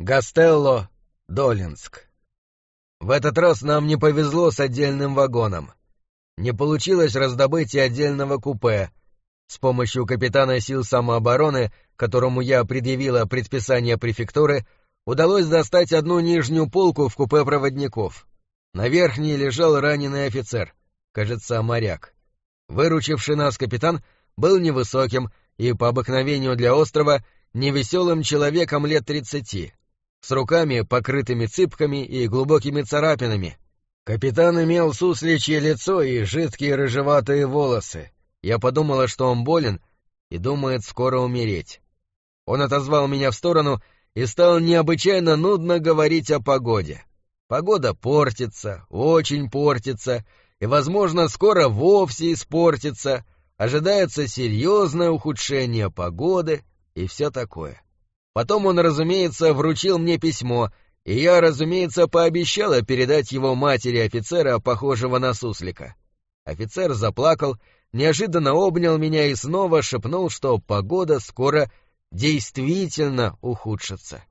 Гастелло, Долинск. В этот раз нам не повезло с отдельным вагоном. Не получилось раздобыть и отдельного купе. С помощью капитана сил самообороны, которому я предъявила предписание префектуры, удалось достать одну нижнюю полку в купе проводников. На верхней лежал раненый офицер, кажется, моряк. Выручивший нас капитан был невысоким и, по обыкновению для острова, невеселым человеком лет 30, с руками, покрытыми цыпками и глубокими царапинами. Капитан имел сусличье лицо и жидкие рыжеватые волосы. Я подумала, что он болен и думает скоро умереть. Он отозвал меня в сторону и стал необычайно нудно говорить о погоде. Погода портится, очень портится, и, возможно, скоро вовсе испортится, ожидается серьезное ухудшение погоды и все такое. Потом он, разумеется, вручил мне письмо, и я, разумеется, пообещала передать его матери офицера, похожего на суслика. Офицер заплакал, неожиданно обнял меня и снова шепнул, что погода скоро действительно ухудшится.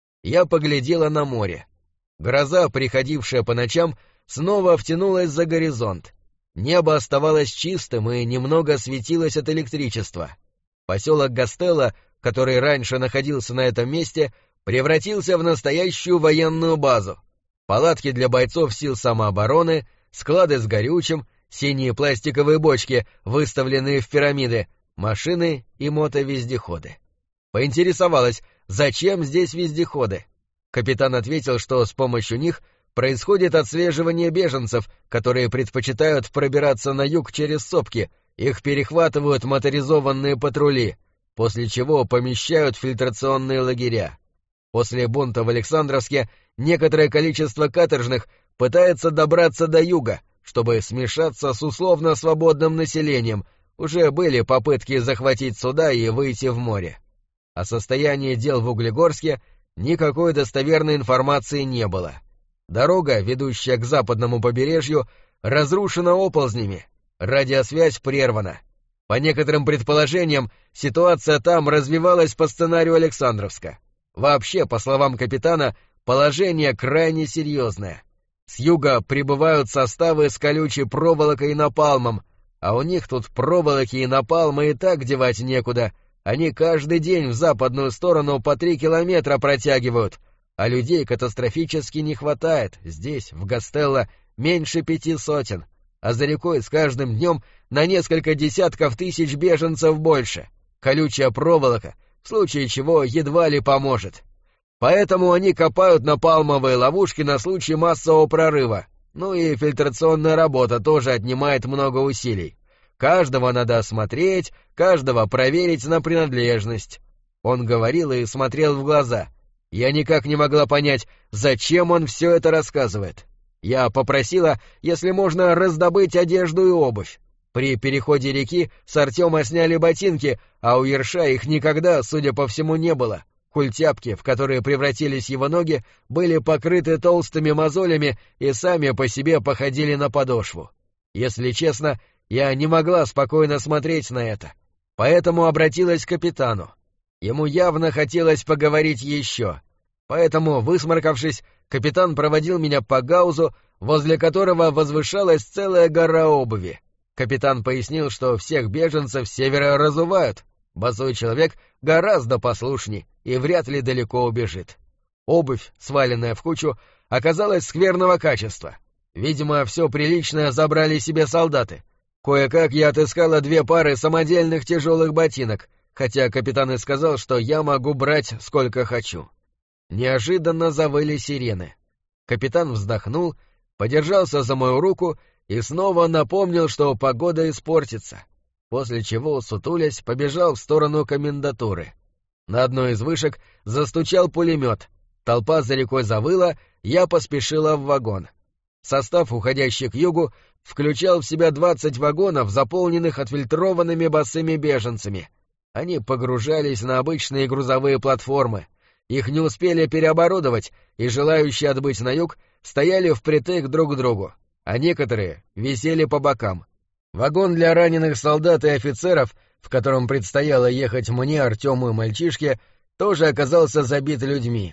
Я поглядела на море. Гроза, приходившая по ночам, снова втянулась за горизонт. Небо оставалось чистым и немного светилось от электричества. Поселок Гастелло, который раньше находился на этом месте, превратился в настоящую военную базу. Палатки для бойцов сил самообороны, склады с горючим, синие пластиковые бочки, выставленные в пирамиды, машины и мотовездеходы. Поинтересовалась, зачем здесь вездеходы. Капитан ответил, что с помощью них происходит отслеживание беженцев, которые предпочитают пробираться на юг через сопки, их перехватывают моторизованные патрули, после чего помещают в фильтрационные лагеря. После бунта в Александровске некоторое количество каторжных пытается добраться до юга, чтобы смешаться с условно свободным населением. Уже были попытки захватить суда и выйти в море. О состоянии дел в Углегорске никакой достоверной информации не было. Дорога, ведущая к западному побережью, разрушена оползнями, радиосвязь прервана. По некоторым предположениям, ситуация там развивалась по сценарию Александровска. Вообще, по словам капитана, положение крайне серьезное. С юга прибывают составы с колючей проволокой и напалмом, а у них тут проволоки и напалма и так девать некуда. Они каждый день в западную сторону по 3 километра протягивают, а людей катастрофически не хватает. Здесь, в Гастелло, меньше 500, а за рекой с каждым днем на несколько десятков тысяч беженцев больше. Колючая проволока, в случае чего, едва ли поможет. Поэтому они копают напалмовые ловушки на случай массового прорыва. Ну и фильтрационная работа тоже отнимает много усилий. Каждого надо осмотреть, каждого проверить на принадлежность. Он говорил и смотрел в глаза. Я никак не могла понять, зачем он все это рассказывает. Я попросила, если можно, раздобыть одежду и обувь. При переходе реки с Артема сняли ботинки, а у Ерша их никогда, судя по всему, не было. Культяпки, в которые превратились его ноги, были покрыты толстыми мозолями и сами по себе походили на подошву. Если честно, я не могла спокойно смотреть на это, поэтому обратилась к капитану. Ему явно хотелось поговорить еще, поэтому, высморкавшись, капитан проводил меня по гаузу, возле которого возвышалась целая гора обуви. Капитан пояснил, что всех беженцев с севера разувают. Босой человек гораздо послушней и вряд ли далеко убежит. Обувь, сваленная в кучу, оказалась скверного качества. Видимо, все приличное забрали себе солдаты. Кое-как я отыскала 2 пары самодельных тяжелых ботинок, хотя капитан и сказал, что я могу брать сколько хочу. Неожиданно завыли сирены. Капитан вздохнул, подержался за мою руку и снова напомнил, что погода испортится, после чего, сутулясь, побежал в сторону комендатуры. На одной из вышек застучал пулемет, толпа за рекой завыла, я поспешила в вагон. Состав, уходящий к югу, включал в себя 20 вагонов, заполненных отфильтрованными босыми беженцами. Они погружались на обычные грузовые платформы. Их не успели переоборудовать, и желающие отбыть на юг стояли впритык друг к другу, а некоторые висели по бокам. Вагон для раненых солдат и офицеров, в котором предстояло ехать мне, Артему и мальчишке, тоже оказался забит людьми.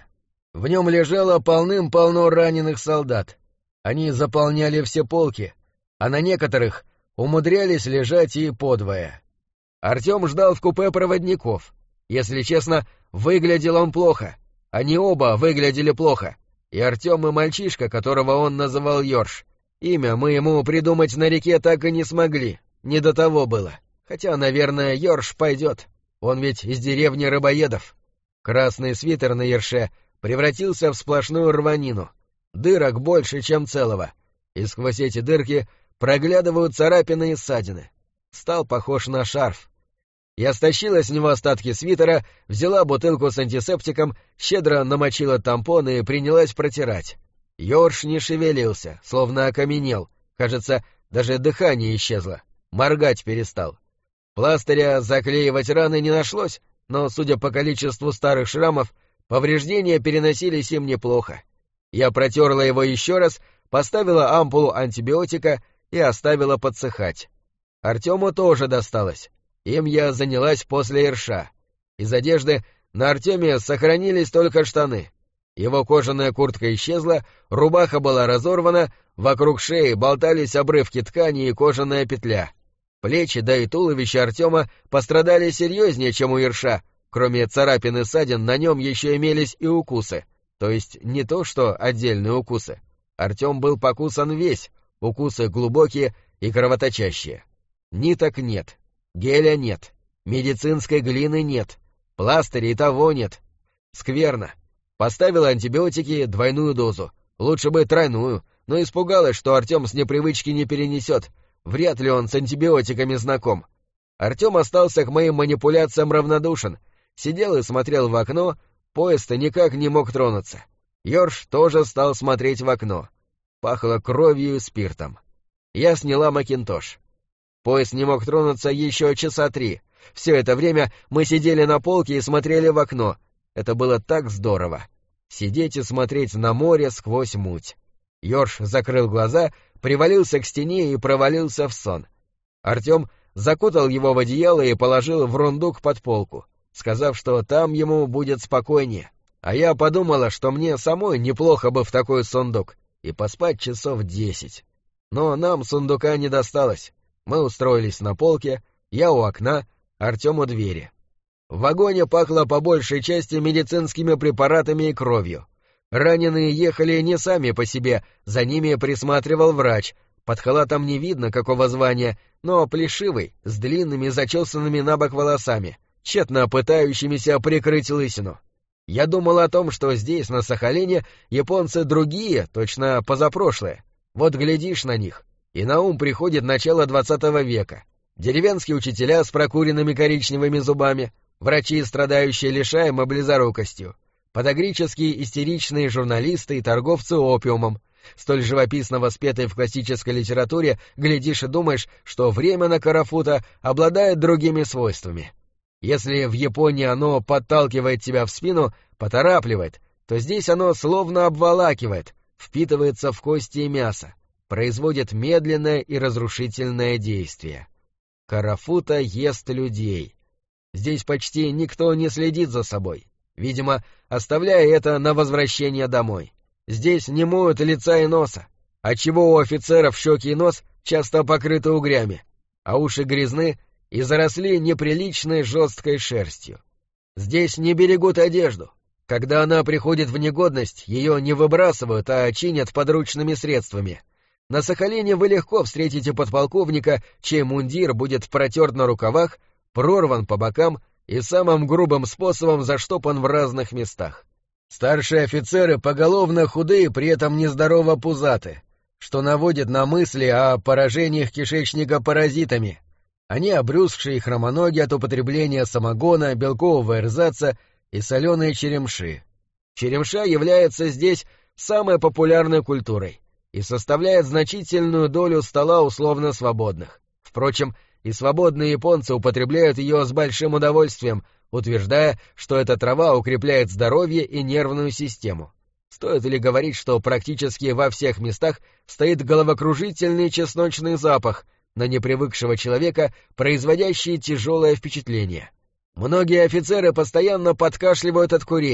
В нем лежало полным-полно раненых солдат. Они заполняли все полки, а на некоторых умудрялись лежать и подвое. Артем ждал в купе проводников. Если честно, выглядел он плохо. Они оба выглядели плохо. И Артем, и мальчишка, которого он называл Йорш. Имя мы ему придумать на реке так и не смогли. Не до того было. Хотя, наверное, Йорш пойдет. Он ведь из деревни рыбоедов. Красный свитер на Ерше превратился в сплошную рванину. Дырок больше, чем целого. И сквозь эти дырки проглядывают царапины и ссадины. Стал похож на шарф. Я стащила с него остатки свитера, взяла бутылку с антисептиком, щедро намочила тампон и принялась протирать. Йорш не шевелился, словно окаменел. Кажется, даже дыхание исчезло. Моргать перестал. Пластыря заклеивать раны не нашлось, но, судя по количеству старых шрамов, повреждения переносились им неплохо. Я протерла его еще раз, поставила ампулу антибиотика и оставила подсыхать. Артему тоже досталось. Им я занялась после Ирша. Из одежды на Артеме сохранились только штаны. Его кожаная куртка исчезла, рубаха была разорвана, вокруг шеи болтались обрывки ткани и кожаная петля. Плечи, да и туловище Артема пострадали серьезнее, чем у Ирша. Кроме царапин и ссадин на нем еще имелись и укусы. То есть не то, что отдельные укусы. Артем был покусан весь, укусы глубокие и кровоточащие. Ниток нет. Геля нет, медицинской глины нет, пластыря и того нет. Скверно. Поставила антибиотики, двойную дозу. Лучше бы тройную, но испугалась, что Артем с непривычки не перенесет. Вряд ли он с антибиотиками знаком. Артем остался к моим манипуляциям равнодушен. Сидел и смотрел в окно, поезд никак не мог тронуться. Йорш тоже стал смотреть в окно. Пахло кровью и спиртом. Я сняла макинтош. Поезд не мог тронуться еще часа 3. Все это время мы сидели на полке и смотрели в окно. Это было так здорово. Сидеть и смотреть на море сквозь муть. Йорш закрыл глаза, привалился к стене и провалился в сон. Артем закутал его в одеяло и положил в рундук под полку, сказав, что там ему будет спокойнее. А я подумала, что мне самой неплохо бы в такой сундук и поспать часов 10. Но нам сундука не досталось. Мы устроились на полке, я у окна, Артем у двери. В вагоне пахло по большей части медицинскими препаратами и кровью. Раненые ехали не сами по себе, за ними присматривал врач. Под халатом не видно, какого звания, но плешивый, с длинными зачесанными набок волосами, тщетно пытающимися прикрыть лысину. Я думал о том, что здесь, на Сахалине, японцы другие, точно позапрошлые. Вот глядишь на них, и на ум приходит начало 20 века. Деревенские учителя с прокуренными коричневыми зубами, врачи, страдающие лишаем и близорукостью, подагрические истеричные журналисты и торговцы опиумом. Столь живописно воспетые в классической литературе, глядишь и думаешь, что время на Карафута обладает другими свойствами. Если в Японии оно подталкивает тебя в спину, поторапливает, то здесь оно словно обволакивает, впитывается в кости и мясо, производит медленное и разрушительное действие. Карафута ест людей. Здесь почти никто не следит за собой, видимо, оставляя это на возвращение домой. Здесь не моют лица и носа, отчего у офицеров щеки и нос часто покрыты угрями, а уши грязны и заросли неприличной жесткой шерстью. Здесь не берегут одежду. Когда она приходит в негодность, ее не выбрасывают, а чинят подручными средствами. На Сахалине вы легко встретите подполковника, чей мундир будет протерт на рукавах, прорван по бокам и самым грубым способом заштопан в разных местах. Старшие офицеры поголовно худые, при этом нездорово пузаты, что наводит на мысли о поражениях кишечника паразитами. Они обрюзгшие и хромоногие от употребления самогона, белкового эрзаца и соленой черемши. Черемша является здесь самой популярной культурой и составляет значительную долю стола условно свободных. Впрочем, и свободные японцы употребляют ее с большим удовольствием, утверждая, что эта трава укрепляет здоровье и нервную систему. Стоит ли говорить, что практически во всех местах стоит головокружительный чесночный запах, на непривыкшего человека производящий тяжелое впечатление. Многие офицеры постоянно подкашливают от курения,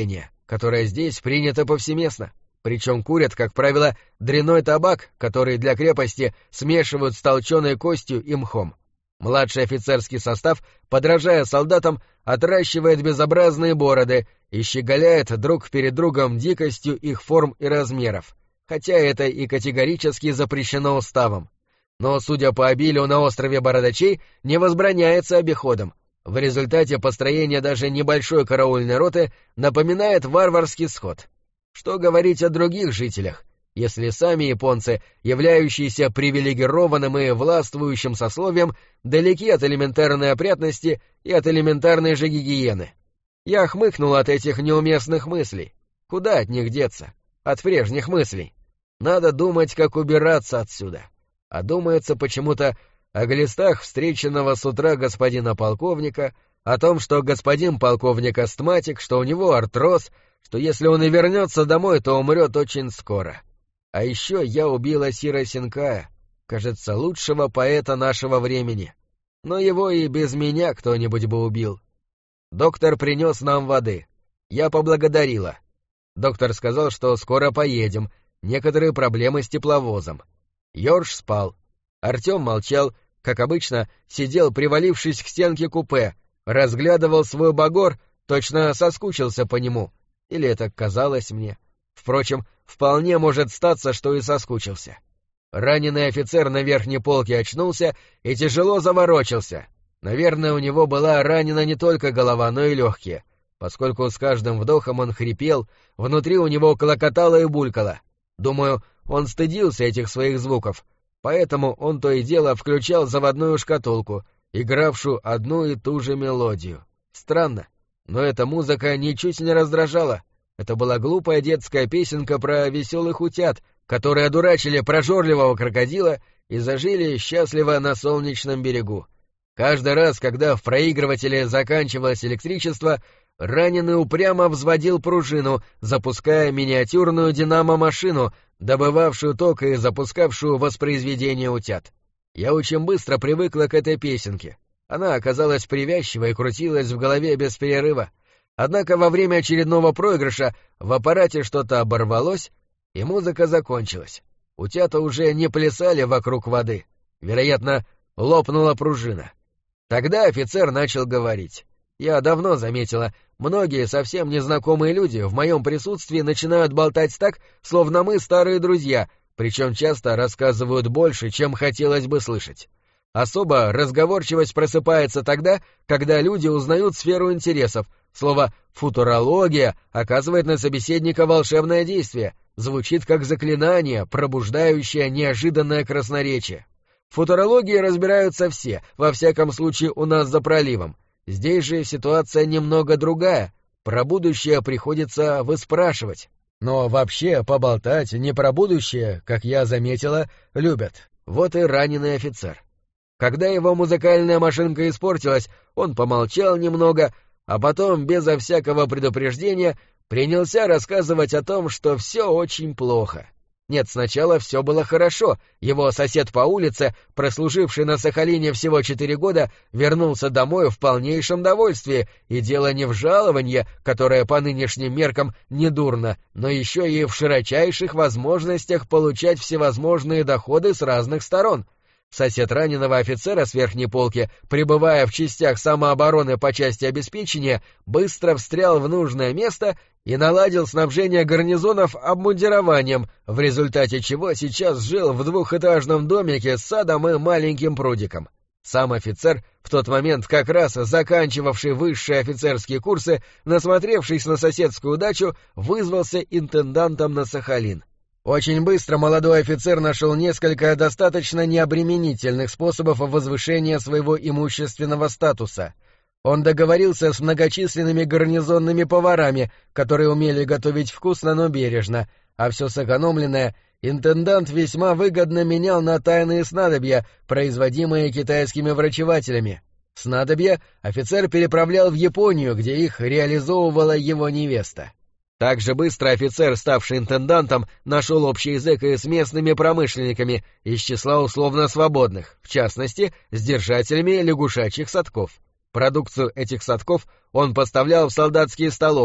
которое здесь принято повсеместно. Причем курят, как правило, дрянной табак, который для крепости смешивают с толченой костью и мхом. Младший офицерский состав, подражая солдатам, отращивает безобразные бороды и щеголяет друг перед другом дикостью их форм и размеров, хотя это и категорически запрещено уставом. Но, судя по обилию на острове бородачей, не возбраняется обиходом. В результате построение даже небольшой караульной роты напоминает варварский сход. Что говорить о других жителях, если сами японцы, являющиеся привилегированным и властвующим сословием, далеки от элементарной опрятности и от элементарной же гигиены? Я хмыкнул от этих неуместных мыслей. Куда от них деться? От прежних мыслей. Надо думать, как убираться отсюда. А думается почему-то о глистах встреченного с утра господина полковника, о том, что господин полковник астматик, что у него артроз, что если он и вернется домой, то умрет очень скоро. А еще я убила Сиро Синкая, кажется, лучшего поэта нашего времени. Но его и без меня кто-нибудь бы убил. Доктор принес нам воды. Я поблагодарила. Доктор сказал, что скоро поедем, некоторые проблемы с тепловозом. Йорш спал. Артем молчал, как обычно, сидел, привалившись к стенке купе, разглядывал свой багор, точно соскучился по нему. Или это казалось мне? Впрочем, вполне может статься, что и соскучился. Раненый офицер на верхней полке очнулся и тяжело заворочился. Наверное, у него была ранена не только голова, но и легкие, поскольку с каждым вдохом он хрипел, внутри у него клокотало и булькало. Думаю, он стыдился этих своих звуков, поэтому он то и дело включал заводную шкатулку, игравшую одну и ту же мелодию. Странно, но эта музыка ничуть не раздражала. Это была глупая детская песенка про веселых утят, которые одурачили прожорливого крокодила и зажили счастливо на солнечном берегу. Каждый раз, когда в проигрывателе заканчивалось электричество, раненый упрямо взводил пружину, запуская миниатюрную динамо-машину, добывавшую ток и запускавшую воспроизведение утят. Я очень быстро привыкла к этой песенке. Она оказалась привязчивой и крутилась в голове без перерыва. Однако во время очередного проигрыша в аппарате что-то оборвалось, и музыка закончилась. Утята уже не плясали вокруг воды. Вероятно, лопнула пружина. Тогда офицер начал говорить. Я давно заметила, многие совсем незнакомые люди в моем присутствии начинают болтать так, словно мы старые друзья, причем часто рассказывают больше, чем хотелось бы слышать. Особо разговорчивость просыпается тогда, когда люди узнают сферу интересов. Слово «футурология» оказывает на собеседника волшебное действие, звучит как заклинание, пробуждающее неожиданное красноречие. В футурологии разбираются все, во всяком случае у нас за проливом. Здесь же ситуация немного другая, про будущее приходится выспрашивать. Но вообще поболтать не про будущее, как я заметила, любят. Вот и раненый офицер. Когда его музыкальная машинка испортилась, он помолчал немного, а потом, безо всякого предупреждения, принялся рассказывать о том, что все очень плохо. Нет, сначала все было хорошо. Его сосед по улице, прослуживший на Сахалине всего 4 года, вернулся домой в полнейшем довольстве, и дело не в жалованье, которое по нынешним меркам недурно, но еще и в широчайших возможностях получать всевозможные доходы с разных сторон. Сосед раненого офицера с верхней полки, пребывая в частях самообороны по части обеспечения, быстро встрял в нужное место и наладил снабжение гарнизонов обмундированием, в результате чего сейчас жил в 2-этажном домике с садом и маленьким прудиком. Сам офицер, в тот момент как раз заканчивавший высшие офицерские курсы, насмотревшись на соседскую дачу, вызвался интендантом на Сахалин. Очень быстро молодой офицер нашел несколько достаточно необременительных способов возвышения своего имущественного статуса. Он договорился с многочисленными гарнизонными поварами, которые умели готовить вкусно, но бережно, а все сэкономленное интендант весьма выгодно менял на тайные снадобья, производимые китайскими врачевателями. Снадобья офицер переправлял в Японию, где их реализовывала его невеста. Так же быстро офицер, ставший интендантом, нашел общий язык и с местными промышленниками из числа условно свободных, в частности, с держателями лягушачьих садков. Продукцию этих садков он поставлял в солдатские столовые,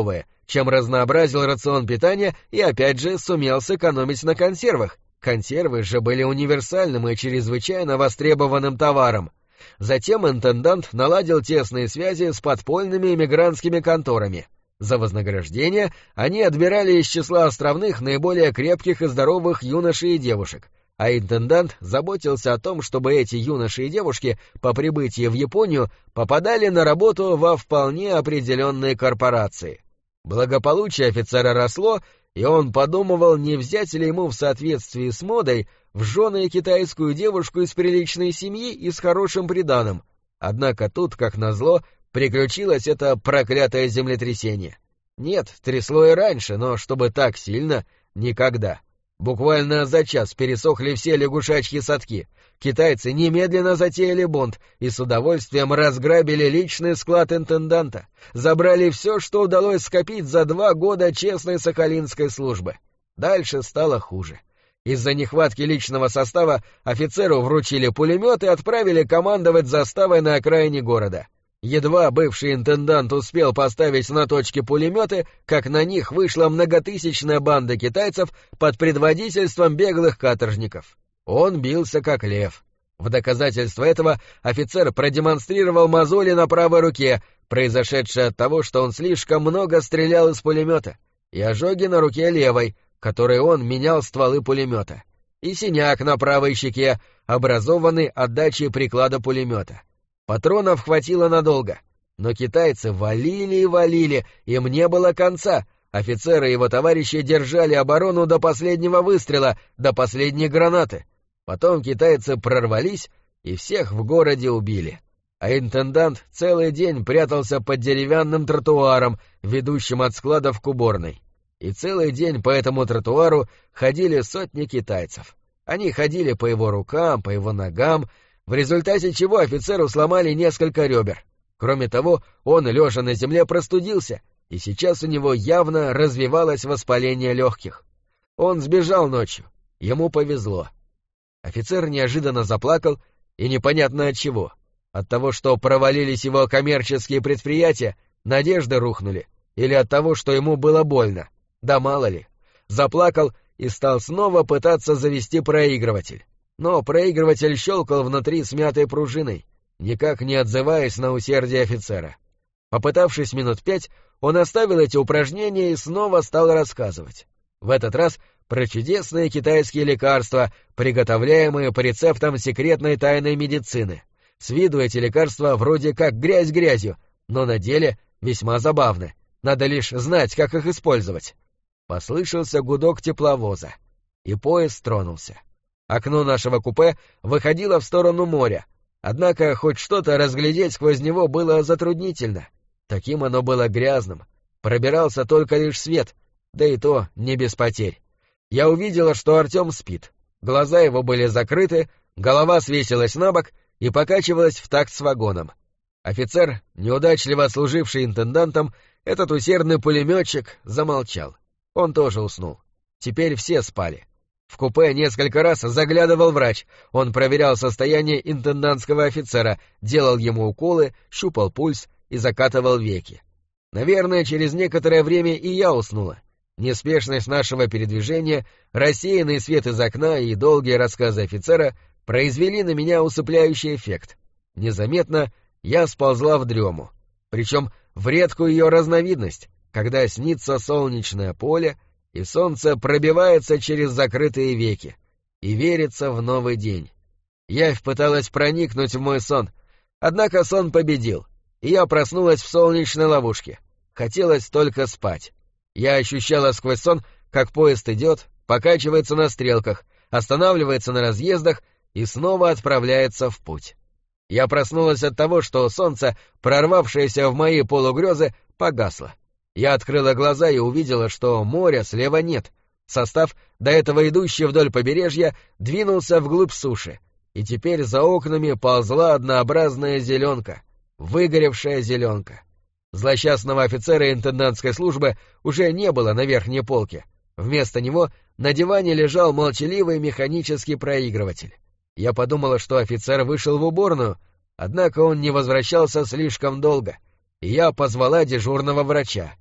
чем разнообразил рацион питания и опять же сумел сэкономить на консервах. Консервы же были универсальным и чрезвычайно востребованным товаром. Затем интендант наладил тесные связи с подпольными эмигрантскими конторами. За вознаграждение они отбирали из числа островных наиболее крепких и здоровых юношей и девушек, а интендант заботился о том, чтобы эти юноши и девушки по прибытии в Японию попадали на работу во вполне определенные корпорации. Благополучие офицера росло, и он подумывал, не взять ли ему в соответствии с модой в жены китайскую девушку из приличной семьи и с хорошим приданым. Однако тут, как назло, приключилось это проклятое землетрясение. Нет, трясло и раньше, но чтобы так сильно — никогда. Буквально за час пересохли все лягушачьи садки. Китайцы немедленно затеяли бунт и с удовольствием разграбили личный склад интенданта, забрали все, что удалось скопить за 2 года честной сахалинской службы. Дальше стало хуже. Из-за нехватки личного состава офицеру вручили пулемет и отправили командовать заставой на окраине города. Едва бывший интендант успел поставить на точки пулеметы, как на них вышла многотысячная банда китайцев под предводительством беглых каторжников. Он бился как лев. В доказательство этого офицер продемонстрировал мозоли на правой руке, произошедшие от того, что он слишком много стрелял из пулемета, и ожоги на руке левой, которой он менял стволы пулемета, и синяк на правой щеке, образованный отдачей приклада пулемета. Патронов хватило надолго, но китайцы валили и валили, им не было конца. Офицеры и его товарищи держали оборону до последнего выстрела, до последней гранаты. Потом китайцы прорвались и всех в городе убили. А интендант целый день прятался под деревянным тротуаром, ведущим от складов к уборной. И целый день по этому тротуару ходили сотни китайцев. Они ходили по его рукам, по его ногам, в результате чего офицеру сломали несколько ребер. Кроме того, он, лежа на земле, простудился, и сейчас у него явно развивалось воспаление легких. Он сбежал ночью. Ему повезло. Офицер неожиданно заплакал, и непонятно от чего. От того, что провалились его коммерческие предприятия, надежды рухнули, или от того, что ему было больно. Да мало ли. Заплакал и стал снова пытаться завести проигрыватель. Но проигрыватель щелкал внутри смятой пружиной, никак не отзываясь на усердие офицера. Попытавшись минут 5, он оставил эти упражнения и снова стал рассказывать. В этот раз про чудесные китайские лекарства, приготовляемые по рецептам секретной тайной медицины. С виду эти лекарства вроде как грязь грязью, но на деле весьма забавны. Надо лишь знать, как их использовать. Послышался гудок тепловоза, и поезд тронулся. Окно нашего купе выходило в сторону моря, однако хоть что-то разглядеть сквозь него было затруднительно. Таким оно было грязным, пробирался только лишь свет, да и то не без потерь. Я увидела, что Артем спит, глаза его были закрыты, голова свесилась на бок и покачивалась в такт с вагоном. Офицер, неудачливо служивший интендантом, этот усердный пулеметчик, замолчал. Он тоже уснул. Теперь все спали. В купе несколько раз заглядывал врач, он проверял состояние интендантского офицера, делал ему уколы, щупал пульс и закатывал веки. Наверное, через некоторое время и я уснула. Неспешность нашего передвижения, рассеянный свет из окна и долгие рассказы офицера произвели на меня усыпляющий эффект. Незаметно я сползла в дрему, причем в редкую ее разновидность, когда снится солнечное поле, и солнце пробивается через закрытые веки, и верится в новый день. Явь пыталась проникнуть в мой сон, однако сон победил, и я проснулась в солнечной ловушке. Хотелось только спать. Я ощущала сквозь сон, как поезд идет, покачивается на стрелках, останавливается на разъездах и снова отправляется в путь. Я проснулась от того, что солнце, прорвавшееся в мои полугрезы, погасло. Я открыла глаза и увидела, что моря слева нет. Состав, до этого идущий вдоль побережья, двинулся вглубь суши, и теперь за окнами ползла однообразная зеленка, выгоревшая зеленка. Злосчастного офицера интендантской службы уже не было на верхней полке. Вместо него на диване лежал молчаливый механический проигрыватель. Я подумала, что офицер вышел в уборную, однако он не возвращался слишком долго, и я позвала дежурного врача.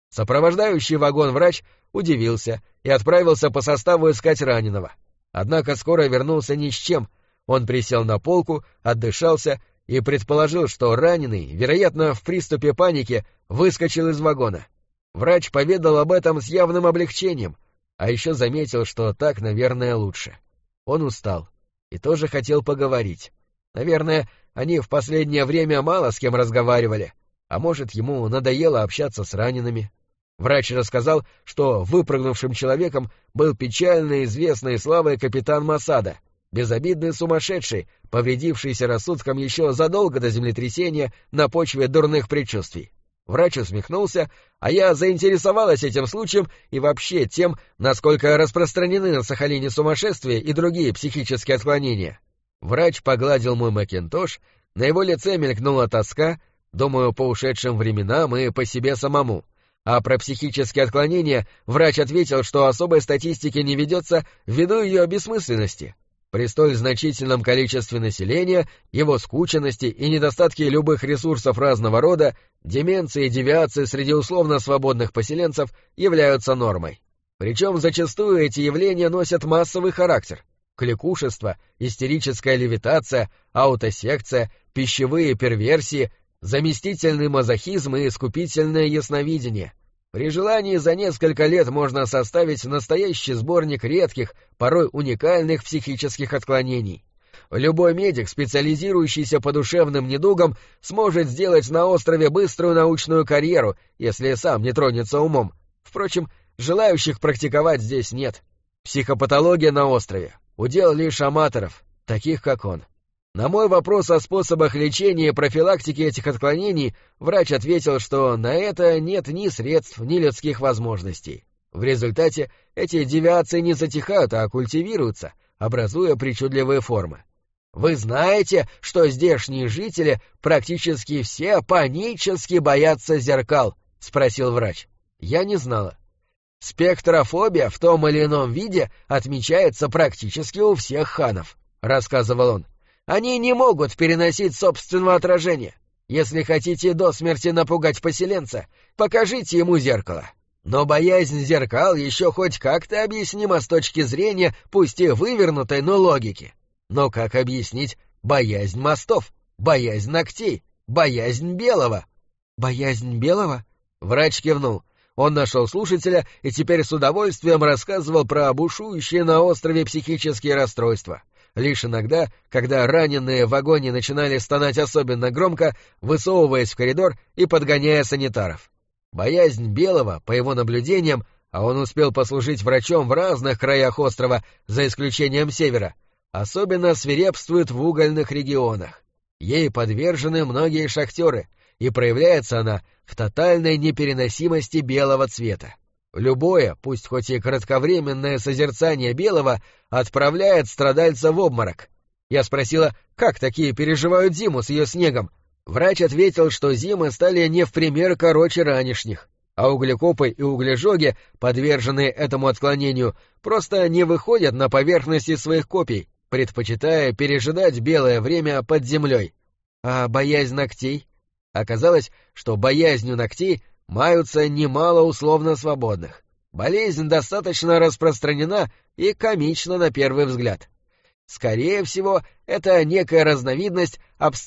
Сопровождающий вагон врач удивился и отправился по составу искать раненого. Однако скоро вернулся ни с чем. Он присел на полку, отдышался и предположил, что раненый, вероятно, в приступе паники, выскочил из вагона. Врач поведал об этом с явным облегчением, а еще заметил, что так, наверное, лучше. Он устал и тоже хотел поговорить. Наверное, они в последнее время мало с кем разговаривали, а может, ему надоело общаться с ранеными. Врач рассказал, что выпрыгнувшим человеком был печально известный славой капитан Масада, безобидный сумасшедший, повредившийся рассудком еще задолго до землетрясения на почве дурных предчувствий. Врач усмехнулся, а я заинтересовалась этим случаем и вообще тем, насколько распространены на Сахалине сумасшествие и другие психические отклонения. Врач погладил мой макинтош, на его лице мелькнула тоска, думаю, по ушедшим временам и по себе самому. А про психические отклонения врач ответил, что особой статистики не ведется ввиду ее бессмысленности. При столь значительном количестве населения, его скученности и недостатке любых ресурсов разного рода, деменции и девиации среди условно свободных поселенцев являются нормой. Причем зачастую эти явления носят массовый характер. Кликушество, истерическая левитация, аутосекция, пищевые перверсии, заместительный мазохизм и искупительное ясновидение. При желании за несколько лет можно составить настоящий сборник редких, порой уникальных психических отклонений. Любой медик, специализирующийся по душевным недугам, сможет сделать на острове быструю научную карьеру, если сам не тронется умом. Впрочем, желающих практиковать здесь нет. Психопатология на острове — удел лишь аматоров, таких как он. На мой вопрос о способах лечения и профилактики этих отклонений врач ответил, что на это нет ни средств, ни людских возможностей. В результате эти девиации не затихают, а культивируются, образуя причудливые формы. «Вы знаете, что здешние жители практически все панически боятся зеркал?» — спросил врач. Я не знала. «Спектрофобия в том или ином виде отмечается практически у всех ханов», — рассказывал он. «Они не могут переносить собственного отражения. Если хотите до смерти напугать поселенца, покажите ему зеркало. Но боязнь зеркал еще хоть как-то объяснима с точки зрения, пусть и вывернутой, но логики. Но как объяснить боязнь мостов, боязнь ногтей, боязнь белого?» «Боязнь белого?» Врач кивнул. Он нашел слушателя и теперь с удовольствием рассказывал про бушующие на острове психические расстройства. Лишь иногда, когда раненые в вагоне начинали стонать особенно громко, высовываясь в коридор и подгоняя санитаров. Боязнь белого, по его наблюдениям, а он успел послужить врачом в разных краях острова, за исключением севера, особенно свирепствует в угольных регионах. Ей подвержены многие шахтеры, и проявляется она в тотальной непереносимости белого цвета. Любое, пусть хоть и кратковременное созерцание белого отправляет страдальца в обморок. Я спросила, как такие переживают зиму с ее снегом. Врач ответил, что зимы стали не в пример короче ранешних, а углекопы и углежоги, подверженные этому отклонению, просто не выходят на поверхность из своих копий, предпочитая пережидать белое время под землей. А боязнь ногтей? Оказалось, что боязнью ногтей маются немало условно свободных. Болезнь достаточно распространена и комична на первый взгляд. Скорее всего, это некая разновидность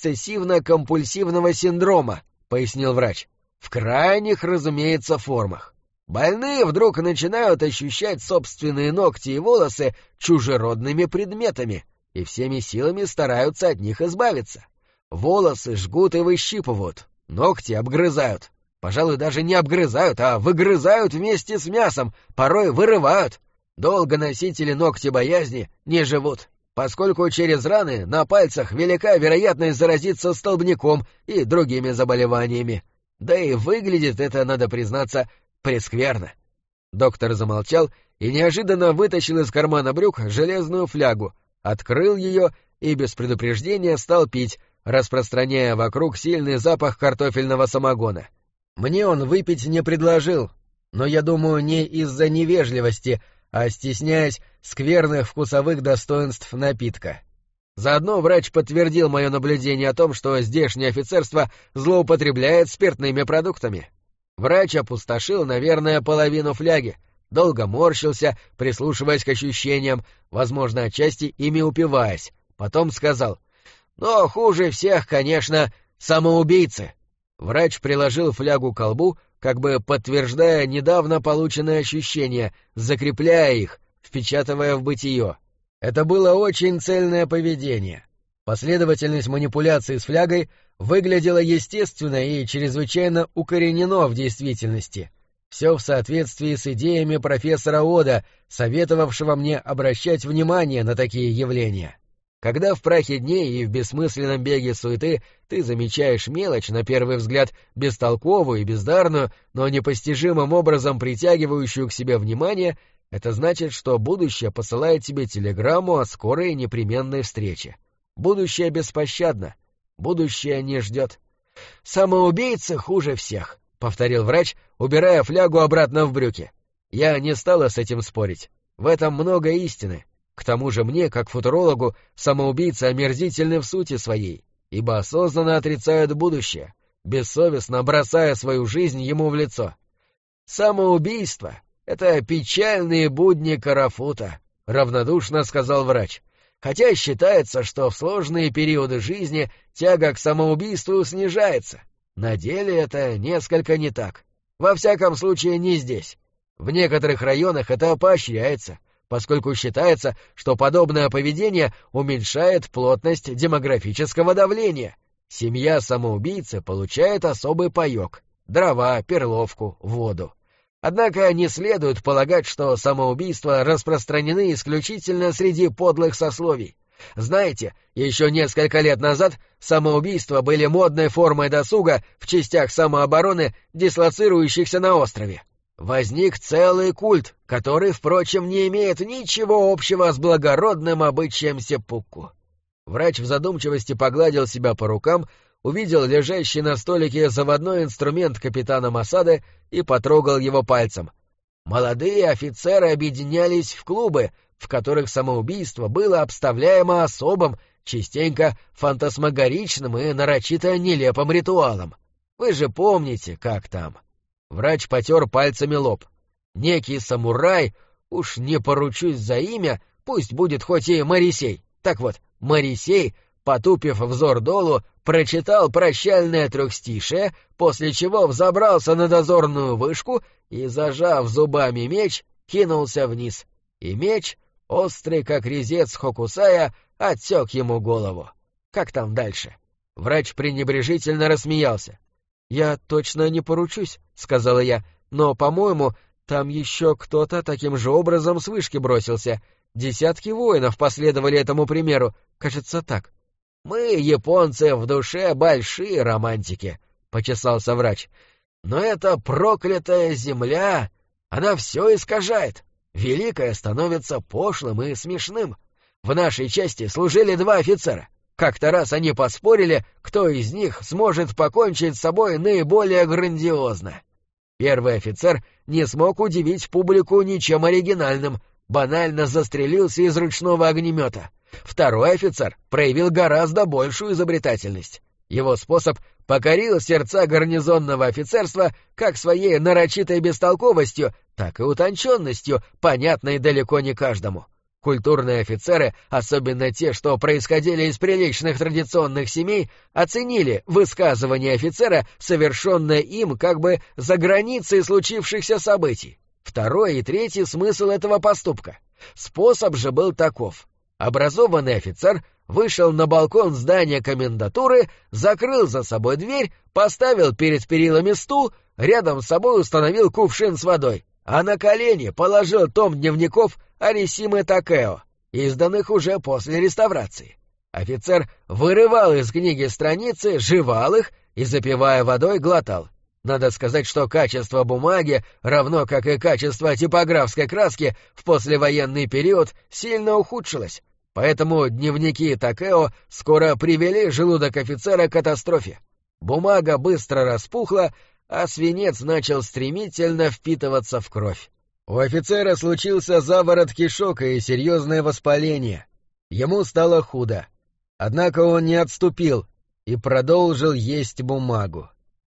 обсессивно-компульсивного синдрома, пояснил врач. В крайних, разумеется, формах. Больные вдруг начинают ощущать собственные ногти и волосы чужеродными предметами и всеми силами стараются от них избавиться. Волосы жгут и выщипывают, ногти обгрызают. Пожалуй, даже не обгрызают, а выгрызают вместе с мясом, порой вырывают. Долго носители ногти боязни не живут, поскольку через раны на пальцах велика вероятность заразиться столбняком и другими заболеваниями. Да и выглядит это, надо признаться, прескверно. Доктор замолчал и неожиданно вытащил из кармана брюк железную флягу, открыл ее и без предупреждения стал пить, распространяя вокруг сильный запах картофельного самогона. Мне он выпить не предложил, но, я думаю, не из-за невежливости, а стесняясь скверных вкусовых достоинств напитка. Заодно врач подтвердил мое наблюдение о том, что здешнее офицерство злоупотребляет спиртными продуктами. Врач опустошил, наверное, половину фляги, долго морщился, прислушиваясь к ощущениям, возможно, отчасти ими упиваясь. Потом сказал: «Но хуже всех, конечно, самоубийцы». Врач приложил флягу к колбу, как бы подтверждая недавно полученные ощущения, закрепляя их, впечатывая в бытие. Это было очень цельное поведение. Последовательность манипуляций с флягой выглядела естественно и чрезвычайно укоренено в действительности. Все в соответствии с идеями профессора Ода, советовавшего мне обращать внимание на такие явления. Когда в прахе дней и в бессмысленном беге суеты ты замечаешь мелочь, на первый взгляд, бестолковую и бездарную, но непостижимым образом притягивающую к себе внимание, это значит, что будущее посылает тебе телеграмму о скорой и непременной встрече. Будущее беспощадно, будущее не ждет. «Самоубийцы хуже всех», — повторил врач, убирая флягу обратно в брюки. Я не стала с этим спорить. В этом много истины. К тому же мне, как футурологу, самоубийцы омерзительны в сути своей, ибо осознанно отрицают будущее, бессовестно бросая свою жизнь ему в лицо. «Самоубийство — это печальные будни Карафута», — равнодушно сказал врач. «Хотя считается, что в сложные периоды жизни тяга к самоубийству снижается. На деле это несколько не так. Во всяком случае, не здесь. В некоторых районах это поощряется, поскольку считается, что подобное поведение уменьшает плотность демографического давления. Семья самоубийцы получает особый паёк — дрова, перловку, воду. Однако не следует полагать, что самоубийства распространены исключительно среди подлых сословий. Знаете, еще несколько лет назад самоубийства были модной формой досуга в частях самообороны, дислоцирующихся на острове. Возник целый культ, который, впрочем, не имеет ничего общего с благородным обычаем сеппуку. Врач в задумчивости погладил себя по рукам, увидел лежащий на столике заводной инструмент капитана Масады и потрогал его пальцем. Молодые офицеры объединялись в клубы, в которых самоубийство было обставляемо особым, частенько фантасмагоричным и нарочито нелепым ритуалом. Вы же помните, как там. Врач потер пальцами лоб. Некий самурай, уж не поручусь за имя, пусть будет хоть и Морисей. Так вот, Морисей, потупив взор долу, прочитал прощальное трехстишее, после чего взобрался на дозорную вышку и, зажав зубами меч, кинулся вниз. И меч, острый как резец Хокусая, отсек ему голову. Как там дальше? Врач пренебрежительно рассмеялся. «Я точно не поручусь», — сказала я, — «но, по-моему, там еще кто-то таким же образом с вышки бросился. Десятки воинов последовали этому примеру, кажется, так». «Мы, японцы, в душе большие романтики», — почесался врач. «Но эта проклятая земля, она все искажает. Великое становится пошлым и смешным. В нашей части служили два офицера. Как-то раз они поспорили, кто из них сможет покончить с собой наиболее грандиозно. Первый офицер не смог удивить публику ничем оригинальным, банально застрелился из ручного огнемета. Второй офицер проявил гораздо большую изобретательность. Его способ покорил сердца гарнизонного офицерства как своей нарочитой бестолковостью, так и утонченностью, понятной далеко не каждому. Культурные офицеры, особенно те, что происходили из приличных традиционных семей, оценили высказывание офицера, совершенное им как бы за границей случившихся событий. Второй и третий смысл этого поступка. Способ же был таков. Образованный офицер вышел на балкон здания комендатуры, закрыл за собой дверь, поставил перед перилами стул, рядом с собой установил кувшин с водой, а на колени положил том дневников Арисимы Такео, изданных уже после реставрации. Офицер вырывал из книги страницы, жевал их и, запивая водой, глотал. Надо сказать, что качество бумаги, равно как и качество типографской краски, в послевоенный период сильно ухудшилось, поэтому дневники Такео скоро привели желудок офицера к катастрофе. Бумага быстро распухла, а свинец начал стремительно впитываться в кровь. У офицера случился заворот кишок и серьезное воспаление. Ему стало худо. Однако он не отступил и продолжил есть бумагу.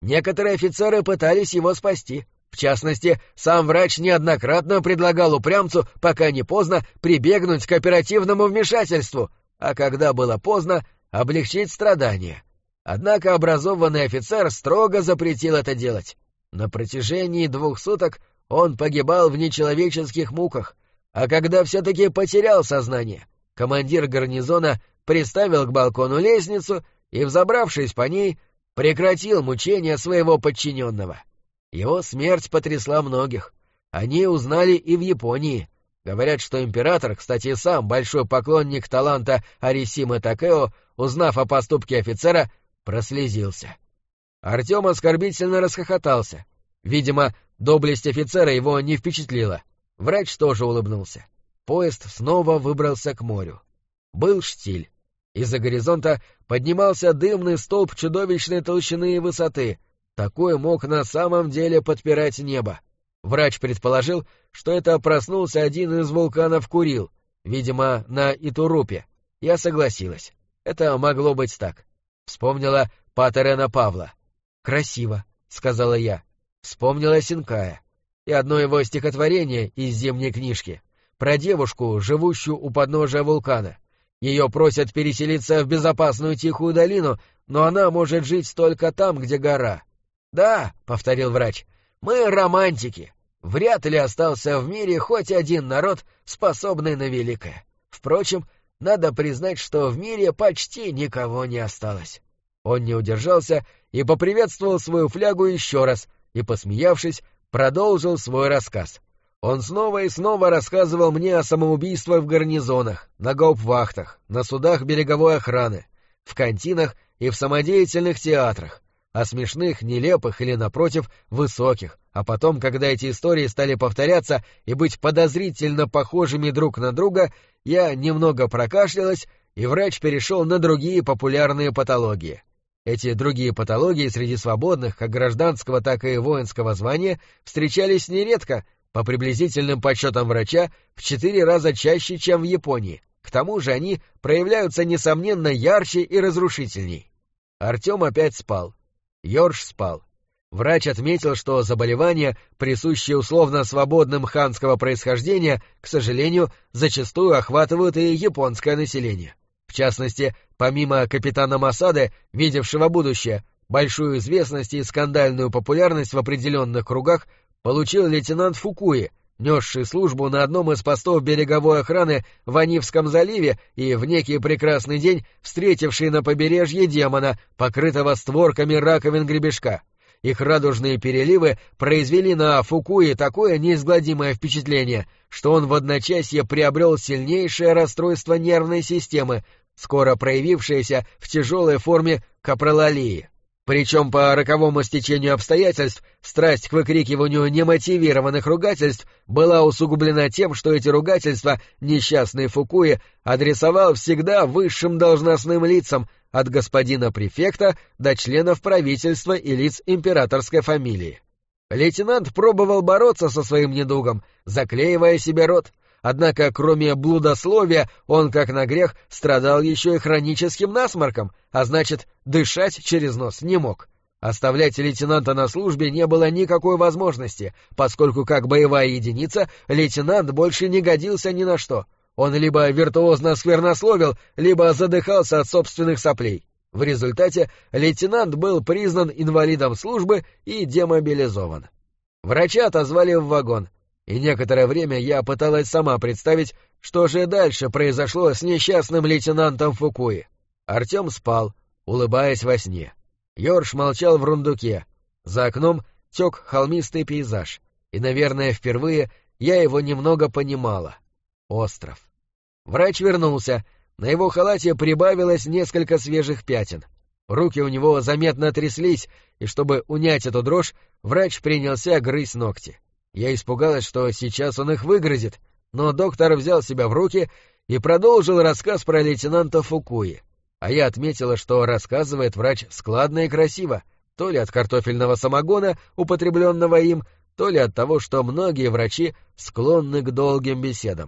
Некоторые офицеры пытались его спасти. В частности, сам врач неоднократно предлагал упрямцу, пока не поздно, прибегнуть к оперативному вмешательству, а когда было поздно, облегчить страдания. Однако образованный офицер строго запретил это делать. На протяжении 2 суток он погибал в нечеловеческих муках, а когда все-таки потерял сознание, командир гарнизона приставил к балкону лестницу и, взобравшись по ней, прекратил мучения своего подчиненного. Его смерть потрясла многих. Они узнали и в Японии. Говорят, что император, кстати, сам большой поклонник таланта Арисимы Такео, узнав о поступке офицера, прослезился. Артем оскорбительно расхохотался. Видимо, доблесть офицера его не впечатлила. Врач тоже улыбнулся. Поезд снова выбрался к морю. Был штиль. Из-за горизонта поднимался дымный столб чудовищной толщины и высоты. Такой мог на самом деле подпирать небо. Врач предположил, что это проснулся один из вулканов Курил, видимо, на Итурупе. Я согласилась. Это могло быть так. Вспомнила Патерена Павла. «Красиво», — сказала я. Вспомнила Синкая и одно его стихотворение из зимней книжки про девушку, живущую у подножия вулкана. Ее просят переселиться в безопасную тихую долину, но она может жить только там, где гора. «Да», — повторил врач, — «мы романтики. Вряд ли остался в мире хоть один народ, способный на великое. Впрочем, надо признать, что в мире почти никого не осталось». Он не удержался и поприветствовал свою флягу еще раз и, посмеявшись, продолжил свой рассказ. Он снова и снова рассказывал мне о самоубийствах в гарнизонах, на гауптвахтах, на судах береговой охраны, в кантинах и в самодеятельных театрах, о смешных, нелепых или, напротив, высоких, а потом, когда эти истории стали повторяться и быть подозрительно похожими друг на друга, я немного прокашлялась, и врач перешел на другие популярные патологии. Эти другие патологии среди свободных, как гражданского, так и воинского звания, встречались нередко, по приблизительным подсчетам врача, в 4 раза чаще, чем в Японии. К тому же они проявляются, несомненно, ярче и разрушительней. Артем опять спал. Йорш спал. Врач отметил, что заболевания, присущие условно свободным ханского происхождения, к сожалению, зачастую охватывают и японское население. В частности, помимо капитана Масады, видевшего будущее, большую известность и скандальную популярность в определенных кругах получил лейтенант Фукуи, несший службу на одном из постов береговой охраны в Анивском заливе и в некий прекрасный день встретивший на побережье демона, покрытого створками раковин гребешка. Их радужные переливы произвели на Фукуи такое неизгладимое впечатление, что он в одночасье приобрел сильнейшее расстройство нервной системы, скоро проявившееся в тяжелой форме капролалии. Причем по роковому стечению обстоятельств страсть к выкрикиванию немотивированных ругательств была усугублена тем, что эти ругательства несчастный Фукуи адресовал всегда высшим должностным лицам, от господина префекта до членов правительства и лиц императорской фамилии. Лейтенант пробовал бороться со своим недугом, заклеивая себе рот, однако кроме блудословия он, как на грех, страдал еще и хроническим насморком, а значит, дышать через нос не мог. Оставлять лейтенанта на службе не было никакой возможности, поскольку как боевая единица лейтенант больше не годился ни на что. Он либо виртуозно сквернословил, либо задыхался от собственных соплей. В результате лейтенант был признан инвалидом службы и демобилизован. Врача отозвали в вагон, и некоторое время я пыталась сама представить, что же дальше произошло с несчастным лейтенантом Фукуи. Артем спал, улыбаясь во сне. Йорш молчал в рундуке. За окном тек холмистый пейзаж, и, наверное, впервые я его немного понимала. Остров. Врач вернулся. На его халате прибавилось несколько свежих пятен. Руки у него заметно тряслись, и чтобы унять эту дрожь, врач принялся грызть ногти. Я испугалась, что сейчас он их выгрызет, но доктор взял себя в руки и продолжил рассказ про лейтенанта Фукуи. А я отметила, что рассказывает врач складно и красиво, то ли от картофельного самогона, употребленного им, то ли от того, что многие врачи склонны к долгим беседам.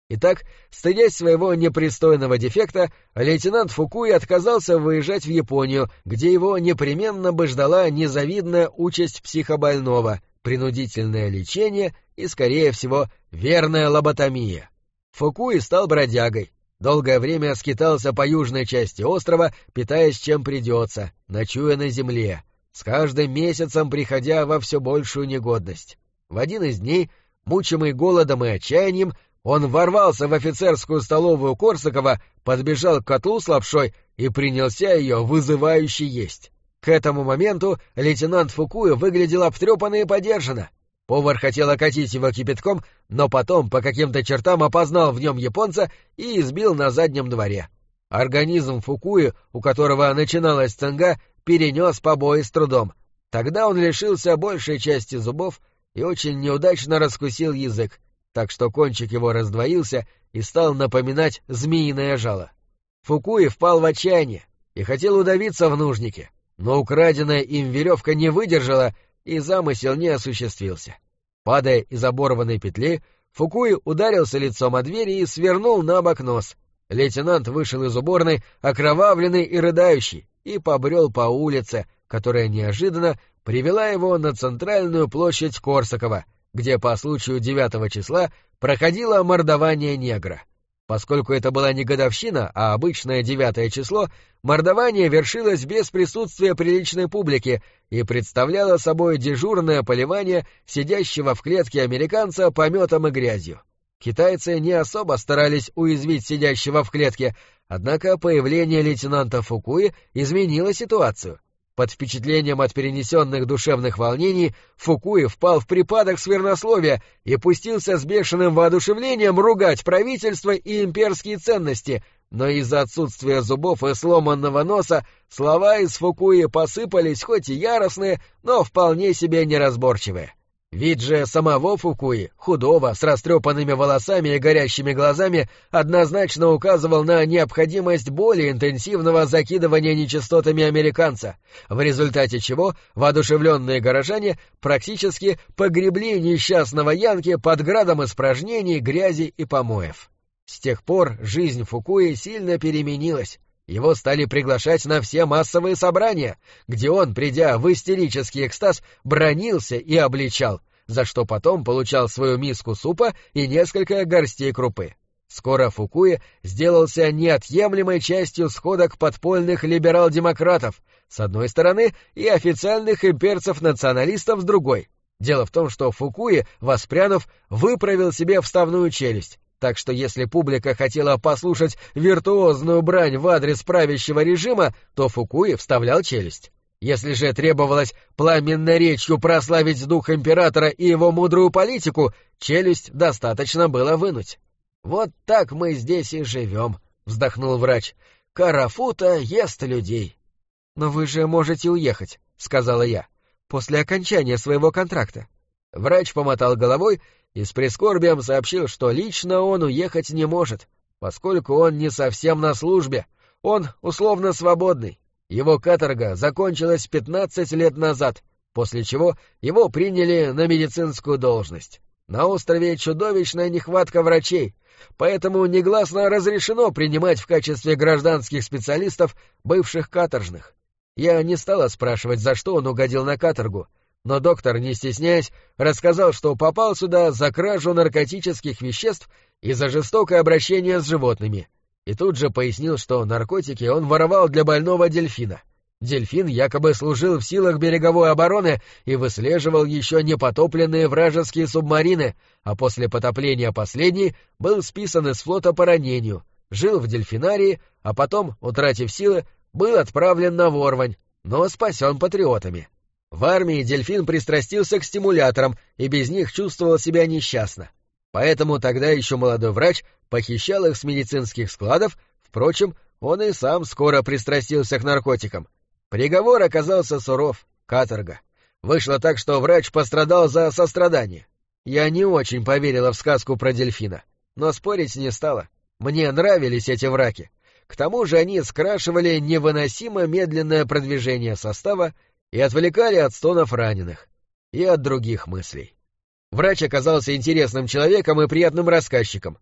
Итак, стыдясь своего непристойного дефекта, лейтенант Фукуи отказался выезжать в Японию, где его непременно бы ждала незавидная участь психобольного, принудительное лечение и, скорее всего, верная лоботомия. Фукуи стал бродягой. Долгое время скитался по южной части острова, питаясь чем придется, ночуя на земле, с каждым месяцем приходя во все большую негодность. В один из дней, мучимый голодом и отчаянием, он ворвался в офицерскую столовую Корсакова, подбежал к котлу с лапшой и принялся ее вызывающе есть. К этому моменту лейтенант Фукуи выглядел обтрепанно и подержанно. Повар хотел окатить его кипятком, но потом по каким-то чертам опознал в нем японца и избил на заднем дворе. Организм Фукуи, у которого начиналась цинга, перенес побои с трудом. Тогда он лишился большей части зубов и очень неудачно раскусил язык, так что кончик его раздвоился и стал напоминать змеиное жало. Фукуи впал в отчаяние и хотел удавиться в нужнике, но украденная им веревка не выдержала, и замысел не осуществился. Падая из оборванной петли, Фукуи ударился лицом о дверь и свернул на бок нос. Лейтенант вышел из уборной, окровавленный и рыдающий, и побрел по улице, которая неожиданно привела его на центральную площадь Корсакова, где по случаю 9 числа проходило мордование негра. Поскольку это была не годовщина, а обычное 9 число, мордование вершилось без присутствия приличной публики и представляло собой дежурное поливание сидящего в клетке американца пометом и грязью. Китайцы не особо старались уязвить сидящего в клетке, однако появление лейтенанта Фукуи изменило ситуацию. Под впечатлением от перенесенных душевных волнений Фукуи впал в припадок сквернословия и пустился с бешеным воодушевлением ругать правительство и имперские ценности, но из-за отсутствия зубов и сломанного носа слова из Фукуи посыпались хоть и яростные, но вполне себе неразборчивые. Вид же самого Фукуи, худого, с растрепанными волосами и горящими глазами, однозначно указывал на необходимость более интенсивного закидывания нечистотами американца, в результате чего воодушевленные горожане практически погребли несчастного Янки под градом испражнений, грязи и помоев. С тех пор жизнь Фукуи сильно переменилась. Его стали приглашать на все массовые собрания, где он, придя в истерический экстаз, бранился и обличал, за что потом получал свою миску супа и несколько горстей крупы. Скоро Фукуи сделался неотъемлемой частью сходок подпольных либерал-демократов, с одной стороны, и официальных имперцев-националистов с другой. Дело в том, что Фукуи, воспрянув, выправил себе вставную челюсть, так что если публика хотела послушать виртуозную брань в адрес правящего режима, то Фукуи вставлял челюсть. Если же требовалось пламенной речью прославить дух императора и его мудрую политику, челюсть достаточно было вынуть. «Вот так мы здесь и живем», — вздохнул врач. «Карафута ест людей». «Но вы же можете уехать», — сказала я, — «после окончания своего контракта». Врач помотал головой и с прискорбием сообщил, что лично он уехать не может, поскольку он не совсем на службе, он условно свободный. Его каторга закончилась 15 лет назад, после чего его приняли на медицинскую должность. На острове чудовищная нехватка врачей, поэтому негласно разрешено принимать в качестве гражданских специалистов бывших каторжных. Я не стала спрашивать, за что он угодил на каторгу, но доктор, не стесняясь, рассказал, что попал сюда за кражу наркотических веществ и за жестокое обращение с животными. И тут же пояснил, что наркотики он воровал для больного дельфина. Дельфин якобы служил в силах береговой обороны и выслеживал еще не потопленные вражеские субмарины, а после потопления последней был списан из флота по ранению, жил в дельфинарии, а потом, утратив силы, был отправлен на Ворвань, но спасен патриотами. В армии дельфин пристрастился к стимуляторам и без них чувствовал себя несчастно. Поэтому тогда еще молодой врач похищал их с медицинских складов, впрочем, он и сам скоро пристрастился к наркотикам. Приговор оказался суров — каторга. Вышло так, что врач пострадал за сострадание. Я не очень поверила в сказку про дельфина, но спорить не стала. Мне нравились эти враки. К тому же они скрашивали невыносимо медленное продвижение состава и отвлекали от стонов раненых и от других мыслей. Врач оказался интересным человеком и приятным рассказчиком.